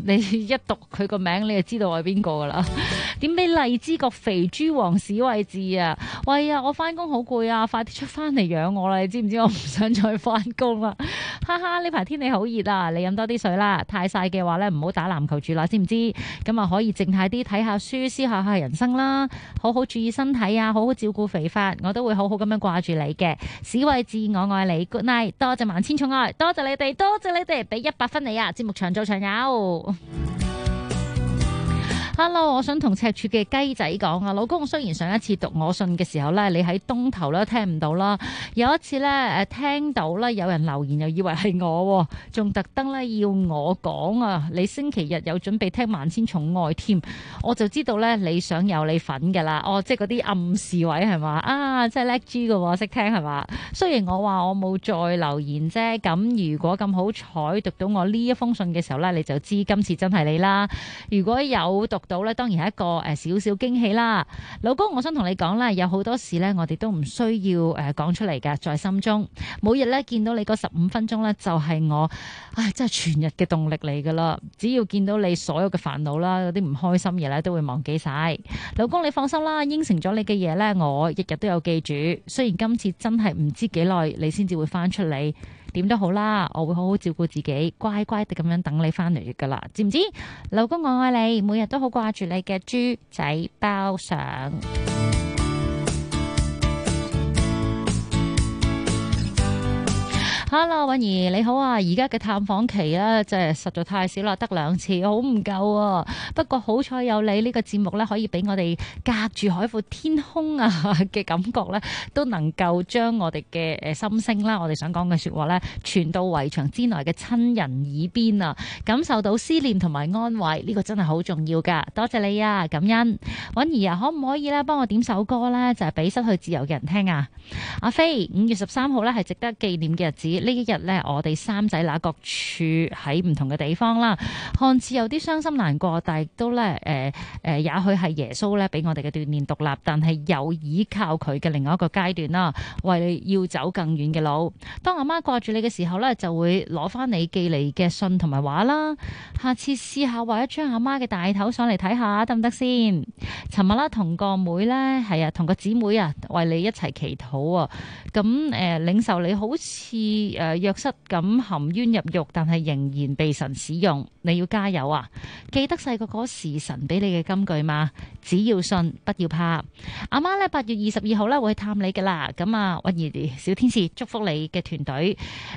你一讀佢個名，你就知道我係邊個噶啦。點俾荔枝角肥豬王史慧智啊？喂啊，我翻工好攰啊，快啲出翻嚟養我啦！你知唔知我唔想再翻工啦？哈哈，呢排天氣好熱啊，你飲多啲水啦。太曬嘅話咧，唔好打籃球住啦，知唔知？咁啊，可以靜態啲睇下書，思考下人生啦，好好注意身體啊，好好照顧肥髮，我都會好好咁樣掛住你嘅。史慧智，我愛你 ，Good night，多謝萬千寵愛，多謝你哋，多謝你哋，俾100分你啊！節目長做長有。Hello， 我想同赤柱嘅雞仔講啊，老公，雖然上一次讀我信嘅時候咧，你喺東頭咧聽唔到啦，有一次咧聽到咧有人留言，又以為係我，仲特登咧要我講啊，你星期日有準備聽萬千寵愛添，我就知道咧你想有你份噶啦，即係嗰啲暗示位係嘛啊，真係叻豬噶，識聽係嘛？雖然我話我冇再留言啫，咁如果咁好彩讀到我呢一封信嘅時候咧，你就知今次真係你啦。如果有讀到咧，當然係一個少少驚喜啦。老公，我想同你講咧，有好多事咧，我哋都唔需要講出嚟㗎，在心中。每日咧見到你嗰15分鐘咧，就係我真係全日嘅動力嚟噶啦。只要見到你所有嘅煩惱啦，嗰啲唔開心嘢咧，都會忘記晒。老公，你放心啦，應承咗你嘅嘢咧，我日日都有記住。雖然今次真係唔知幾耐你先至會翻出嚟。點都好啦，我會好好照顧自己，乖乖地咁樣等你翻嚟噶啦，知唔知？老公，我愛你，每日都好掛住你嘅豬仔包相。Hello， 韻兒你好啊！而家嘅探訪期咧，就係實在太少啦，得2次，好唔夠啊！不過好彩有你呢個節目咧，可以俾我哋隔住海闊天空啊嘅感覺咧，都能夠將我哋嘅心聲啦，我哋想講嘅說話咧，傳到圍牆之內嘅親人耳邊啊，感受到思念同埋安慰，呢個真係好重要噶。多謝你啊，感恩。韻兒啊，可唔可以咧幫我點首歌咧？就係俾失去自由嘅人聽啊！阿飛，5月13號咧係值得紀念嘅日子。呢一日呢，我哋三仔乸各處喺唔同嘅地方啦，看似有啲傷心難過，但係都呢，也許係耶穌呢俾我哋嘅鍛鍊獨立，但係有依靠佢嘅另外一個階段啦，為要走更遠嘅路。當阿媽掛住你嘅時候呢，就會攞翻你寄嚟嘅信同埋畫啦。下次試下畫一張阿媽嘅大頭上嚟睇下，得唔得先？尋日啦，同個妹呢，係啊，同個姊妹啊，為你一齊祈禱啊。咁領受你好似約瑟咁含冤入獄，但係仍然被神使用，你要加油啊！記得細個嗰時神俾你嘅金句嘛？只要信，不要怕。阿媽咧8月22號咧會去探你噶啦，咁啊，韻兒小天使祝福你嘅團隊，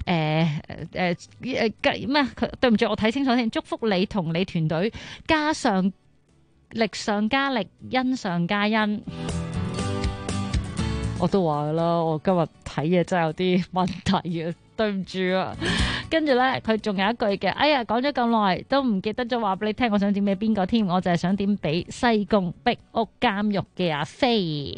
咩？對唔住，我睇清楚先，祝福你同你團隊加上力上加力，恩上加恩。我都話啦，我今日睇嘢真係有啲問題啊，對唔住啊。跟住呢，佢仲有一句嘅，哎呀，講咗咁耐都唔記得咗話俾你聽，我想點俾邊個添？我就係想點俾西貢壁屋監獄嘅阿飛。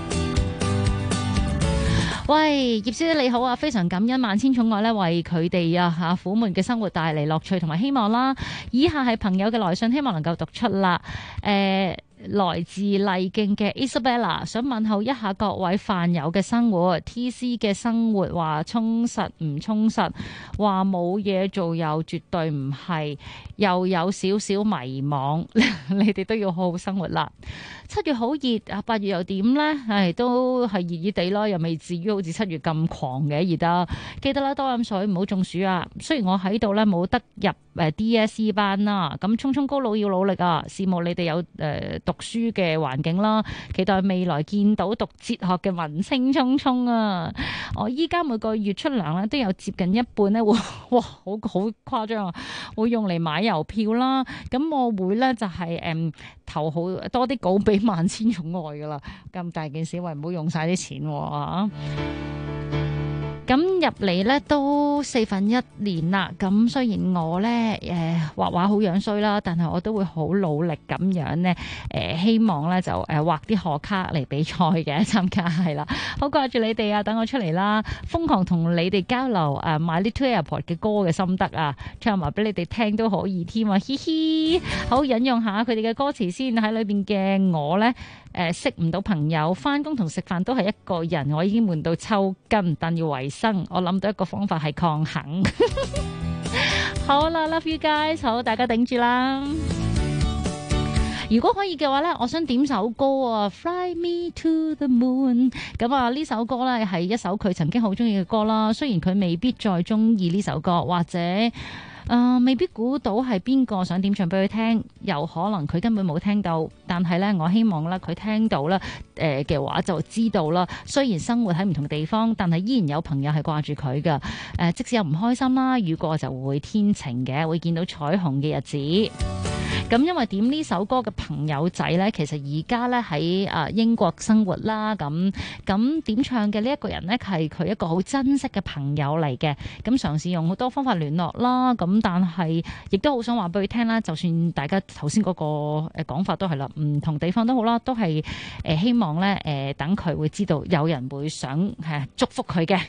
喂，葉小姐你好啊，非常感恩萬千寵愛咧，為佢哋苦悶嘅生活帶嚟樂趣同埋希望啦。以下係朋友嘅來信，希望能夠讀出啦。來自麗徑嘅 Isabella 想問候一下各位飯友嘅生活 TC 嘅生活，話充實唔充實，話冇嘢做又絕對唔係，又有少少迷茫你哋都要好好生活啦。7月好熱啊，8月又點呢？都係熱熱地咯，又未至於好似7月咁狂嘅熱啊。記得啦，多飲水，唔好中暑啊。雖然我喺度呢冇得入DSE 班啦，咁衝衝高佬要努力啊。羨慕你哋有讀書嘅環境啦，期待未來見到讀哲學嘅文青衝衝啊。我依家每個月出糧咧都有接近一半咧會，哇，好誇張啊，會用嚟買郵票啦。咁我會咧就係投好多啲稿俾萬千寵愛噶啦。咁大件事，喂，唔好用晒啲錢啊。咁入嚟咧都1/4年啦，咁雖然我咧畫畫好樣衰啦，但係我都會好努力咁樣咧希望咧就畫啲賀卡嚟比賽嘅參加，係啦，好掛住你哋啊！等我出嚟啦，瘋狂同你哋交流My Little Airport 嘅歌嘅心得啊，唱埋俾你哋聽都可以添啊，嘻嘻！好，引用下佢哋嘅歌詞先，喺裏邊嘅我咧識唔到朋友，翻工同食飯都係一個人，我已經悶到抽筋，但要維生，我諗到一個方法係抗衡。 好啦 ，love you guys， 好，大家頂住啦。如果可以嘅話呢，我想點首歌啊 ，Fly Me to the Moon。咁啊，呢首歌呢係一首佢曾經好中意嘅歌啦。雖然佢未必再中意呢首歌，或者未必估到係邊個想點唱俾佢聽，有可能佢根本冇聽到。但係呢，我希望咧佢聽到啦，嘅話就知道啦。雖然生活喺唔同地方，但係依然有朋友係掛住佢噶。即使有唔開心啦，雨過就會天晴嘅，會見到彩虹嘅日子。咁因為點呢首歌嘅朋友仔呢，其實而家呢喺英國生活啦，咁點唱嘅呢一個人呢，係佢一個好珍惜嘅朋友嚟嘅。咁嘗試用好多方法聯絡啦，咁但係亦都好想話俾佢聽啦。就算大家頭先嗰個講法都係啦，唔同地方都好啦，都係希望呢等佢會知道有人會想祝福佢嘅。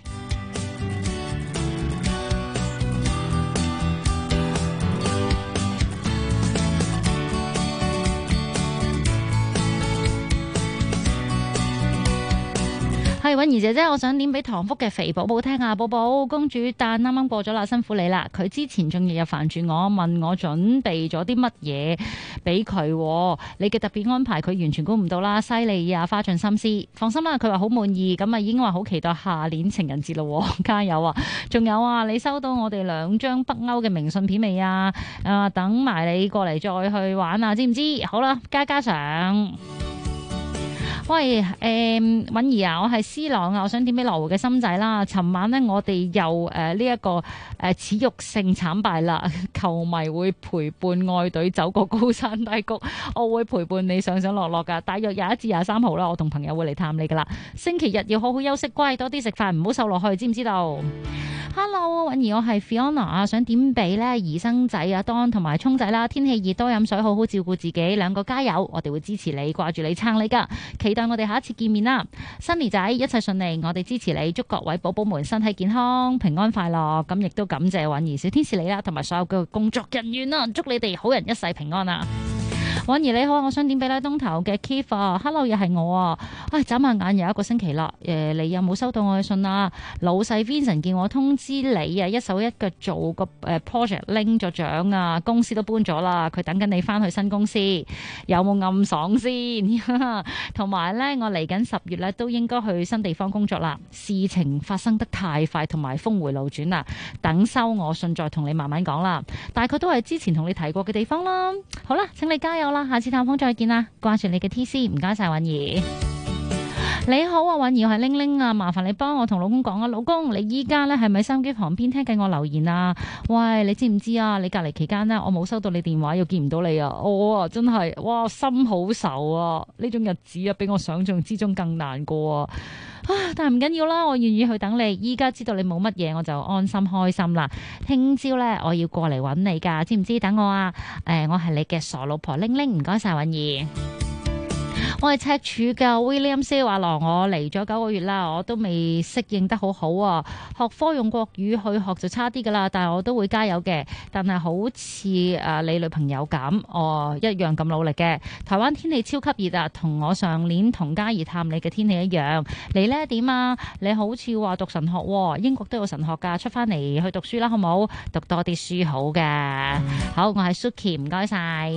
係允兒姐姐，我想點俾唐福嘅肥寶寶聽啊！寶寶公主誕啱啱過咗啦，辛苦你啦！佢之前仲日日煩住我，問我準備咗啲乜嘢俾佢。你嘅特別安排，佢完全估唔到啦，犀利啊！花盡心思，放心啦，佢話好滿意，咁啊已經話好期待下年情人節咯，加油啊！仲有啊，你收到我哋2張北歐嘅明信片未啊？等埋你過嚟再去玩啊，知唔知？好啦，加上。喂，允兒啊，我係思朗啊，我想點俾羅湖嘅心仔啦。尋晚呢，我哋又呢一個恥辱性慘敗啦，球迷會陪伴愛隊走過高山低谷，我會陪伴你上上落落噶。大約21至23號啦，我同朋友會嚟探你噶啦。星期日要好好休息，乖，多啲食飯，唔好瘦落去，知唔知道？Hello， 允兒，我係 Fiona 啊，想點俾呢兒生仔啊 Don 同埋聰仔啦。天氣熱，多飲水，好好照顧自己，兩個加油，我哋會支持你，掛住你，撐你噶。期待我哋下一次見面啦。Sunny 仔，一切順利，我哋支持你，祝各位寶寶們身體健康，平安快樂。咁亦都感謝允兒小天使你啦，同埋所有嘅工作人員啦，祝你哋好人一世平安啊！允兒你好，我想點俾咧東頭嘅 Keith 啊 ，Hello 又係我啊，眨下眼又一個星期啦，你有冇收到我嘅信啊？老細 Vincent 叫我通知你啊，一手一腳做個project 拎咗獎啊，公司都搬咗啦，佢等緊你翻去新公司，有冇暗爽先？同埋咧，我嚟緊10月咧都應該去新地方工作啦，事情發生得太快，同埋峰回路轉啦，等收我信再同你慢慢講啦，大概都係之前同你提過嘅地方啦。好啦，請你加油啦！下次探訪再見啦，掛住你嘅 TC， 唔該晒允兒。你好啊，允兒，我係玲玲啊，麻煩你幫我同老公講啊，老公你依家咧係咪收音機旁邊聽緊我留言啊？喂，你知唔知啊？你隔離期間呢，我冇收到你電話，又見唔到你啊，我啊真係哇心好愁啊！呢種日子啊，比我想象之中更難過啊！但係唔緊要啦，我願意去等你。依家知道你冇乜嘢，我就安心開心啦。聽朝呢，我要過嚟揾你噶，知唔知？等我啊！我係你嘅傻老婆玲玲，唔該晒允兒。我係赤柱噶 William C 話羅，我嚟咗9個月啦，我都未適應得好好啊。學科用國語去學就差啲噶啦，但係我都會加油嘅。但係好似你女朋友咁，我一樣咁努力嘅。台灣天氣超級熱啊，同我上年同嘉義探你嘅天氣一樣。你呢點啊？你好似話讀神學喎，英國都有神學噶，出翻嚟去讀書啦，好冇？讀多啲書好嘅。好，我係 Suki， 唔該晒。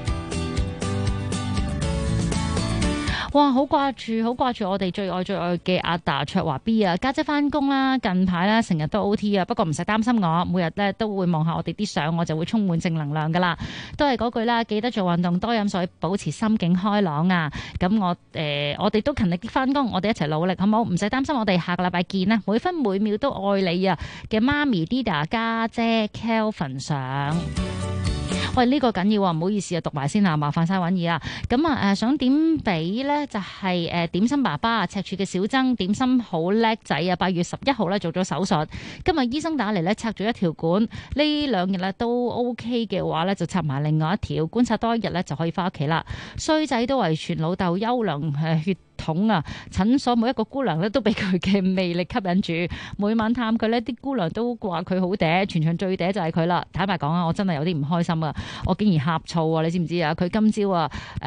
哇，好掛住我哋最愛嘅阿達卓華 B 啊！家姐翻工啦，近排咧成日都 OT 啊，不過唔使擔心我，每日咧都會望下我哋啲相，我就會充滿正能量噶啦。都係嗰句啦，記得做運動，多飲水，保持心境開朗啊！咁我哋都勤力啲翻工，我哋一齊努力，好唔好？唔使擔心，我哋下個禮拜見啦！每分每秒都愛你啊！嘅媽咪 Dida 家姐 Kelvin 上。喂，呢個緊要啊！唔好意思啊，讀埋先啊，麻煩晒允兒啊。咁啊，想點俾呢？就係點心爸爸赤柱嘅小曾，點心好叻仔啊！8月11號咧做咗手術，今日醫生打嚟咧拆咗一條管，呢2日咧都 OK 嘅話咧就插埋另外一條，觀察多1日咧就可以翻屋企啦。衰仔都遺傳老豆優良血統啊！診所每一個姑娘咧都俾佢嘅魅力吸引住，每晚探佢呢啲姑娘都話佢好嗲，全場最嗲就係佢啦。坦白講啊，我真係有啲唔開心啊！我竟然呷醋啊！你知唔知啊？佢今朝啊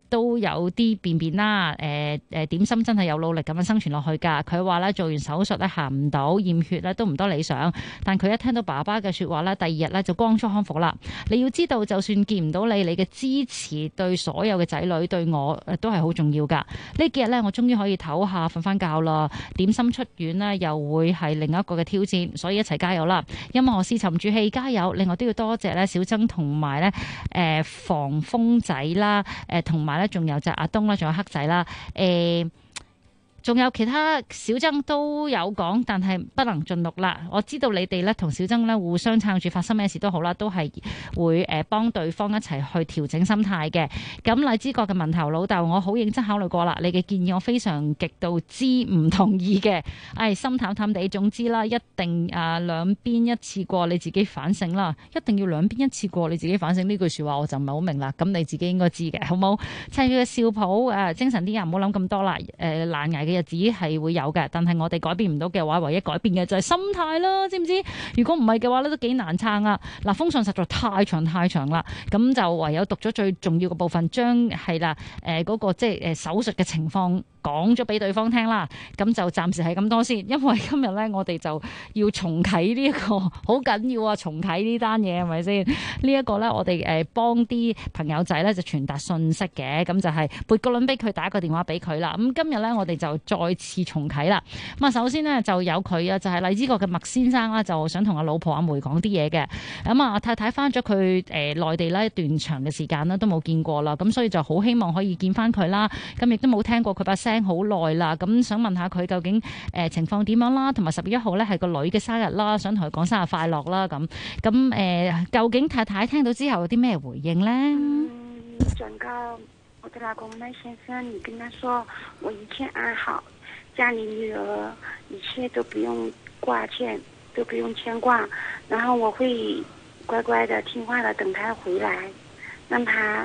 都有啲便便啦。點心真係有努力咁樣生存落去㗎。佢話咧做完手術咧行唔到，驗血咧都唔多理想。但佢一聽到爸爸嘅説話咧，第二日咧就光速康復啦。你要知道，就算見唔到你嘅支持對所有嘅仔女對我都係好重要㗎。呢幾日咧我終於可以唞下瞓翻覺啦。點心出院呢，又會係另一個嘅挑戰，所以一齊加油啦！音樂是沉住氣，加油！另外都要多謝咧小曾同埋咧防風仔啦，同埋咧仲有就阿東啦，仲有黑仔啦，仲有其他小曾都有講，但係不能盡錄啦。我知道你哋咧同小曾咧互相撐住，發生咩事都好啦，都係會幫對方一齊去調整心態嘅。咁荔枝角嘅文頭老豆，我好認真考慮過啦，你嘅建議我非常極度之唔同意嘅。心淡淡地，總之啦，一定兩邊一次過，你自己反省啦，一定要兩邊一次過，你自己反省。呢句説話我就唔係好明啦。咁你自己應該知嘅，好冇？趁住個笑譜精神啲啊，唔好諗咁多啦。難捱嘅日子係會有嘅，但係我哋改變唔到嘅話，唯一改變嘅就係心態啦，知唔知？如果唔係嘅話咧，都幾難撐啊！嗱，封信實在太長啦，咁就唯有讀咗最重要嘅部分，將係啦嗰個即係手術嘅情況講咗俾對方聽啦。咁就暫時係咁多先，因為今日咧我哋就要重啟呢一個好緊要啊！重啟呢單嘢係咪先？呢一個咧我哋幫啲朋友仔咧就傳達信息嘅，咁就係撥個輪俾佢，打個電話俾佢啦。咁今日咧我哋就再次重啟啦。咁啊，首先呢，就有佢啊，就係荔枝角嘅麥先生啦，就想同阿老婆阿梅講啲嘢嘅。咁啊，太太翻咗佢內地呢一段長嘅時間啦，都冇見過啦，咁所以就好希望可以見翻佢啦。咁亦都冇聽過佢把聲好耐啦，咁想問下佢究竟情況點樣啦，同埋11號呢係個女嘅生日啦，想同佢講生日快樂啦咁。究竟太太聽到之後有啲咩回應呢？ 轉告我的老公麥先生，你跟他說我一切安好，家裏女兒一切都不用掛牽，都不用牽掛，然後我會乖乖的聽話的等他回來，讓他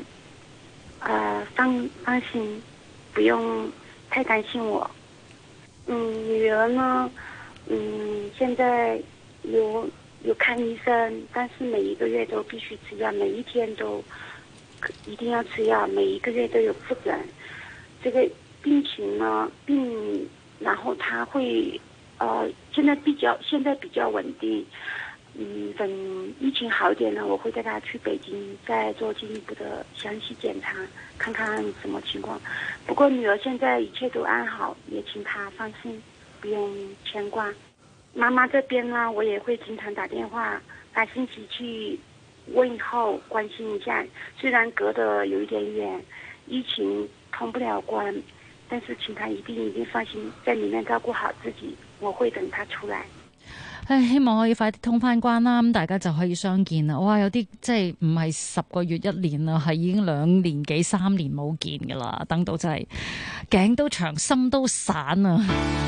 放心，不用太擔心我。女兒呢，現在有看醫生，但是每一個月都必須吃藥，每一天都一定要吃藥，每一個月都有復診。這個病情呢，然後他會現在比較穩定。等疫情好一點呢，我會帶他去北京再做進一步的詳細檢查，看看什麼情況。不過女兒現在一切都安好，也請她放心，不用牽掛。媽媽這邊呢，我也會經常打電話，打信息去問候關心一下。雖然隔得有一點遠，疫情通不了關，但是請她一定放心，在裡面照顧好自己。我會等她出來。 希望可以快啲通翻關啦，咁大家就可以相見啦。哇，有啲即係唔係10個月1年啦，係已經2年幾3年冇見噶啦，等到真係頸都長，心都散啊！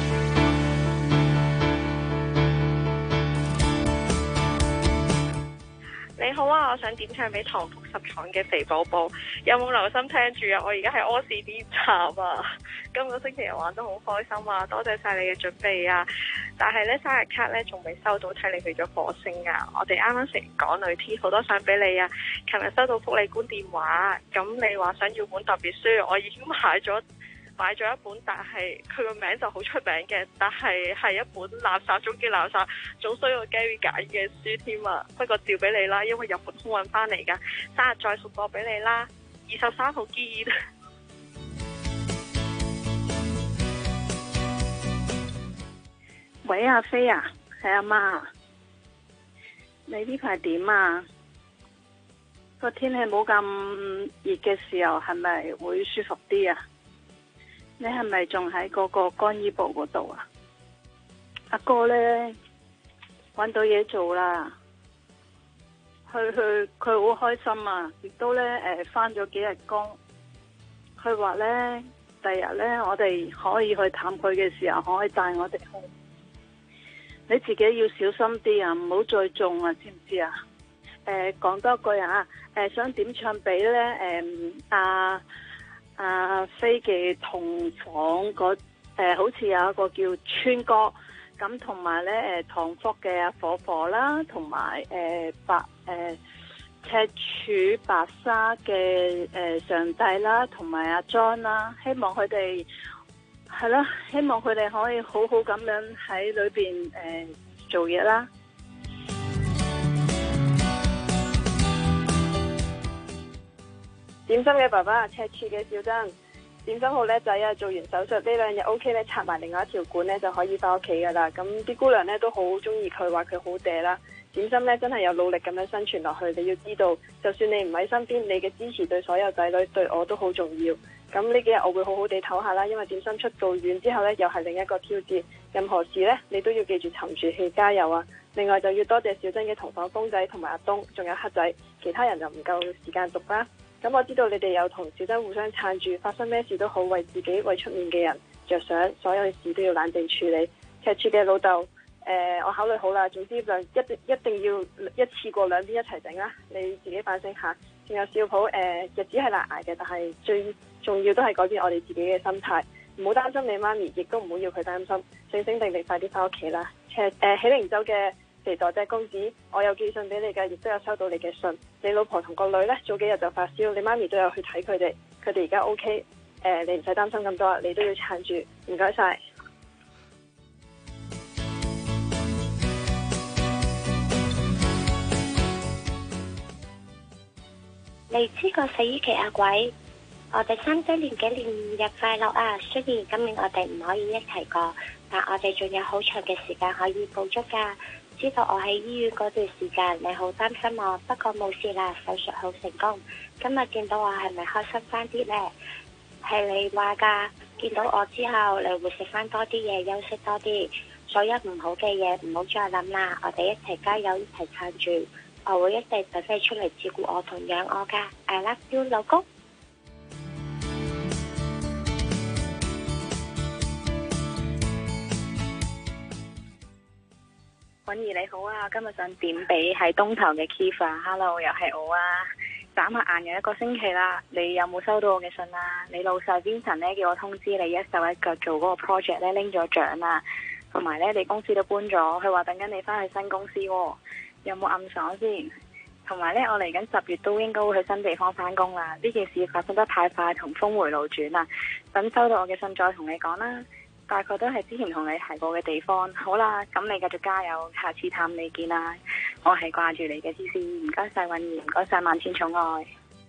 你好啊，我想點唱俾唐福10廠嘅肥寶寶，有冇留心聽住啊？我而家喺柯士甸站啊，今個星期日玩得好開心啊，多謝晒你嘅準備啊！但係咧生日卡咧仲未收到，睇你去咗火星啊！我哋啱啱食完港女 T， 好多相俾你啊！琴日收到福利官電話，咁你話想要本特別書，我已經買咗一本，但係佢個名就好出名嘅，但係係一本垃圾中嘅垃圾，仲需要 Gary 揀嘅書添啊！不過照俾你啦，因為日本空運翻嚟噶，生日再送過俾你啦，23號見。 喂，阿飛啊，係阿媽，你呢排點啊？個天氣冇咁熱嘅時候，係咪會舒服啲啊？你係咪仲喺嗰個乾衣部嗰度啊？阿哥呢，搵到嘢做啦，佢好開心啊，亦都呢返咗幾日工。佢話呢，第日呢，我哋可以去探佢嘅時候，可以帶我哋去。你自己要小心啲啊，唔好再中啊，知唔知啊？講多句啊，想點唱俾咧？阿飛嘅同房好似有一個叫川歌，咁同埋咧唐福嘅阿火火啦，同埋赤柱白沙嘅上帝啦，同埋阿 John 啦，希望佢哋係啦，希望佢哋可以好好咁樣喺裏邊做嘢啦。點心嘅爸爸，赤柱嘅小珍，點心好叻仔啊！做完手術呢2日 OK 咧，插埋另外一條管咧就可以翻屋企噶啦。咁啲姑娘咧都好中意佢，話佢好嗲啦。點心咧真係有努力咁樣生存落去。你要知道，就算你唔喺身邊，你嘅支持對所有仔女對我都好重要。咁呢幾日我會好好地唞下啦，因為點心出到院之後咧，又係另一個挑戰。任何事咧，你都要記住沉住氣加油啊！另外就要多謝小珍嘅同房公仔同埋阿東，仲有黑仔，其他人就唔夠時間讀啦。咁我知道你哋有同小珍互相撐住，發生咩事都好，為自己為出面嘅人着想，所有嘅事都要冷靜處理。赤柱嘅老豆，我考慮好啦，總之一定要一次過兩邊一齊整啦。你自己反省下。仲有小普，日子係難捱嘅，但係最重要都係改變我哋自己嘅心態，唔好擔心你媽咪，亦都唔好要佢擔心，醒醒定定快啲翻屋企啦。喜靈洲嘅肥仔仔公子，我有寄信俾你㗎，亦都有收到你嘅信。你老婆同個女呢，早幾日就發燒，你媽咪都有去睇佢哋，佢哋而家 OK。你唔使擔心咁多，你都要撐住，唔該晒。 嚟知個死於期阿鬼，我哋3周年紀念日快樂啊！雖然今年我哋唔可以一齊過，但我哋仲有好長嘅時間可以捕捉噶。知道我喺醫院嗰段時間，你好擔心我，不過冇事啦，手術好成功。今日見到我係咪開心翻啲呢？係你話噶，見到我之後，你會食翻多啲嘢，休息多啲，所有唔好嘅嘢唔好再諗啦。我哋一齊加油，一齊撐住。我會一定等你出嚟照顧我同養我噶。I love you， 老公。 允兒你好啊，今日想點俾喺東頭嘅 Kiva。Hello， 又係我啊。眨下眼有1個星期啦，你有冇收到我嘅信啊？你老細 Vincent 咧叫我通知你一手一腳做嗰個 project 咧拎咗獎啊，同埋咧你公司都搬咗，佢話等緊你翻去新公司喎。有冇暗爽先？同埋呢，我嚟緊10月都應該會去新地方返工啦。呢件事發生得太快，同峰迴路轉啦。等收到我嘅信再同你講啦。大概都係之前同你提過嘅地方。好啦，咁你繼續加油，下次探你見啦。我係掛住你嘅思思，唔該晒允兒，唔該晒萬千寵愛。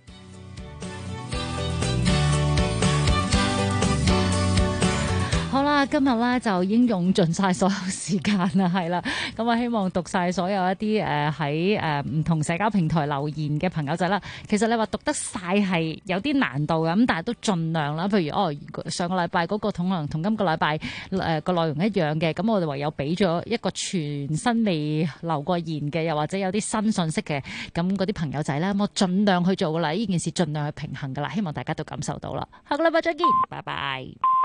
好啦，今日咧就已經用盡晒所有時間啦，係啦，咁啊希望讀晒所有一啲喺唔同社交平台留言嘅朋友仔啦。其實你話讀得晒係有啲難度嘅，咁但係都盡量啦。譬如上個禮拜嗰個同今個禮拜個內容一樣嘅，咁我哋唯有俾咗一個全新未留過言嘅，又或者有啲新信息嘅，咁嗰啲朋友仔啦，我盡量去做噶啦，呢件事盡量去平衡噶啦，希望大家都感受到啦。下個禮拜再見，拜拜。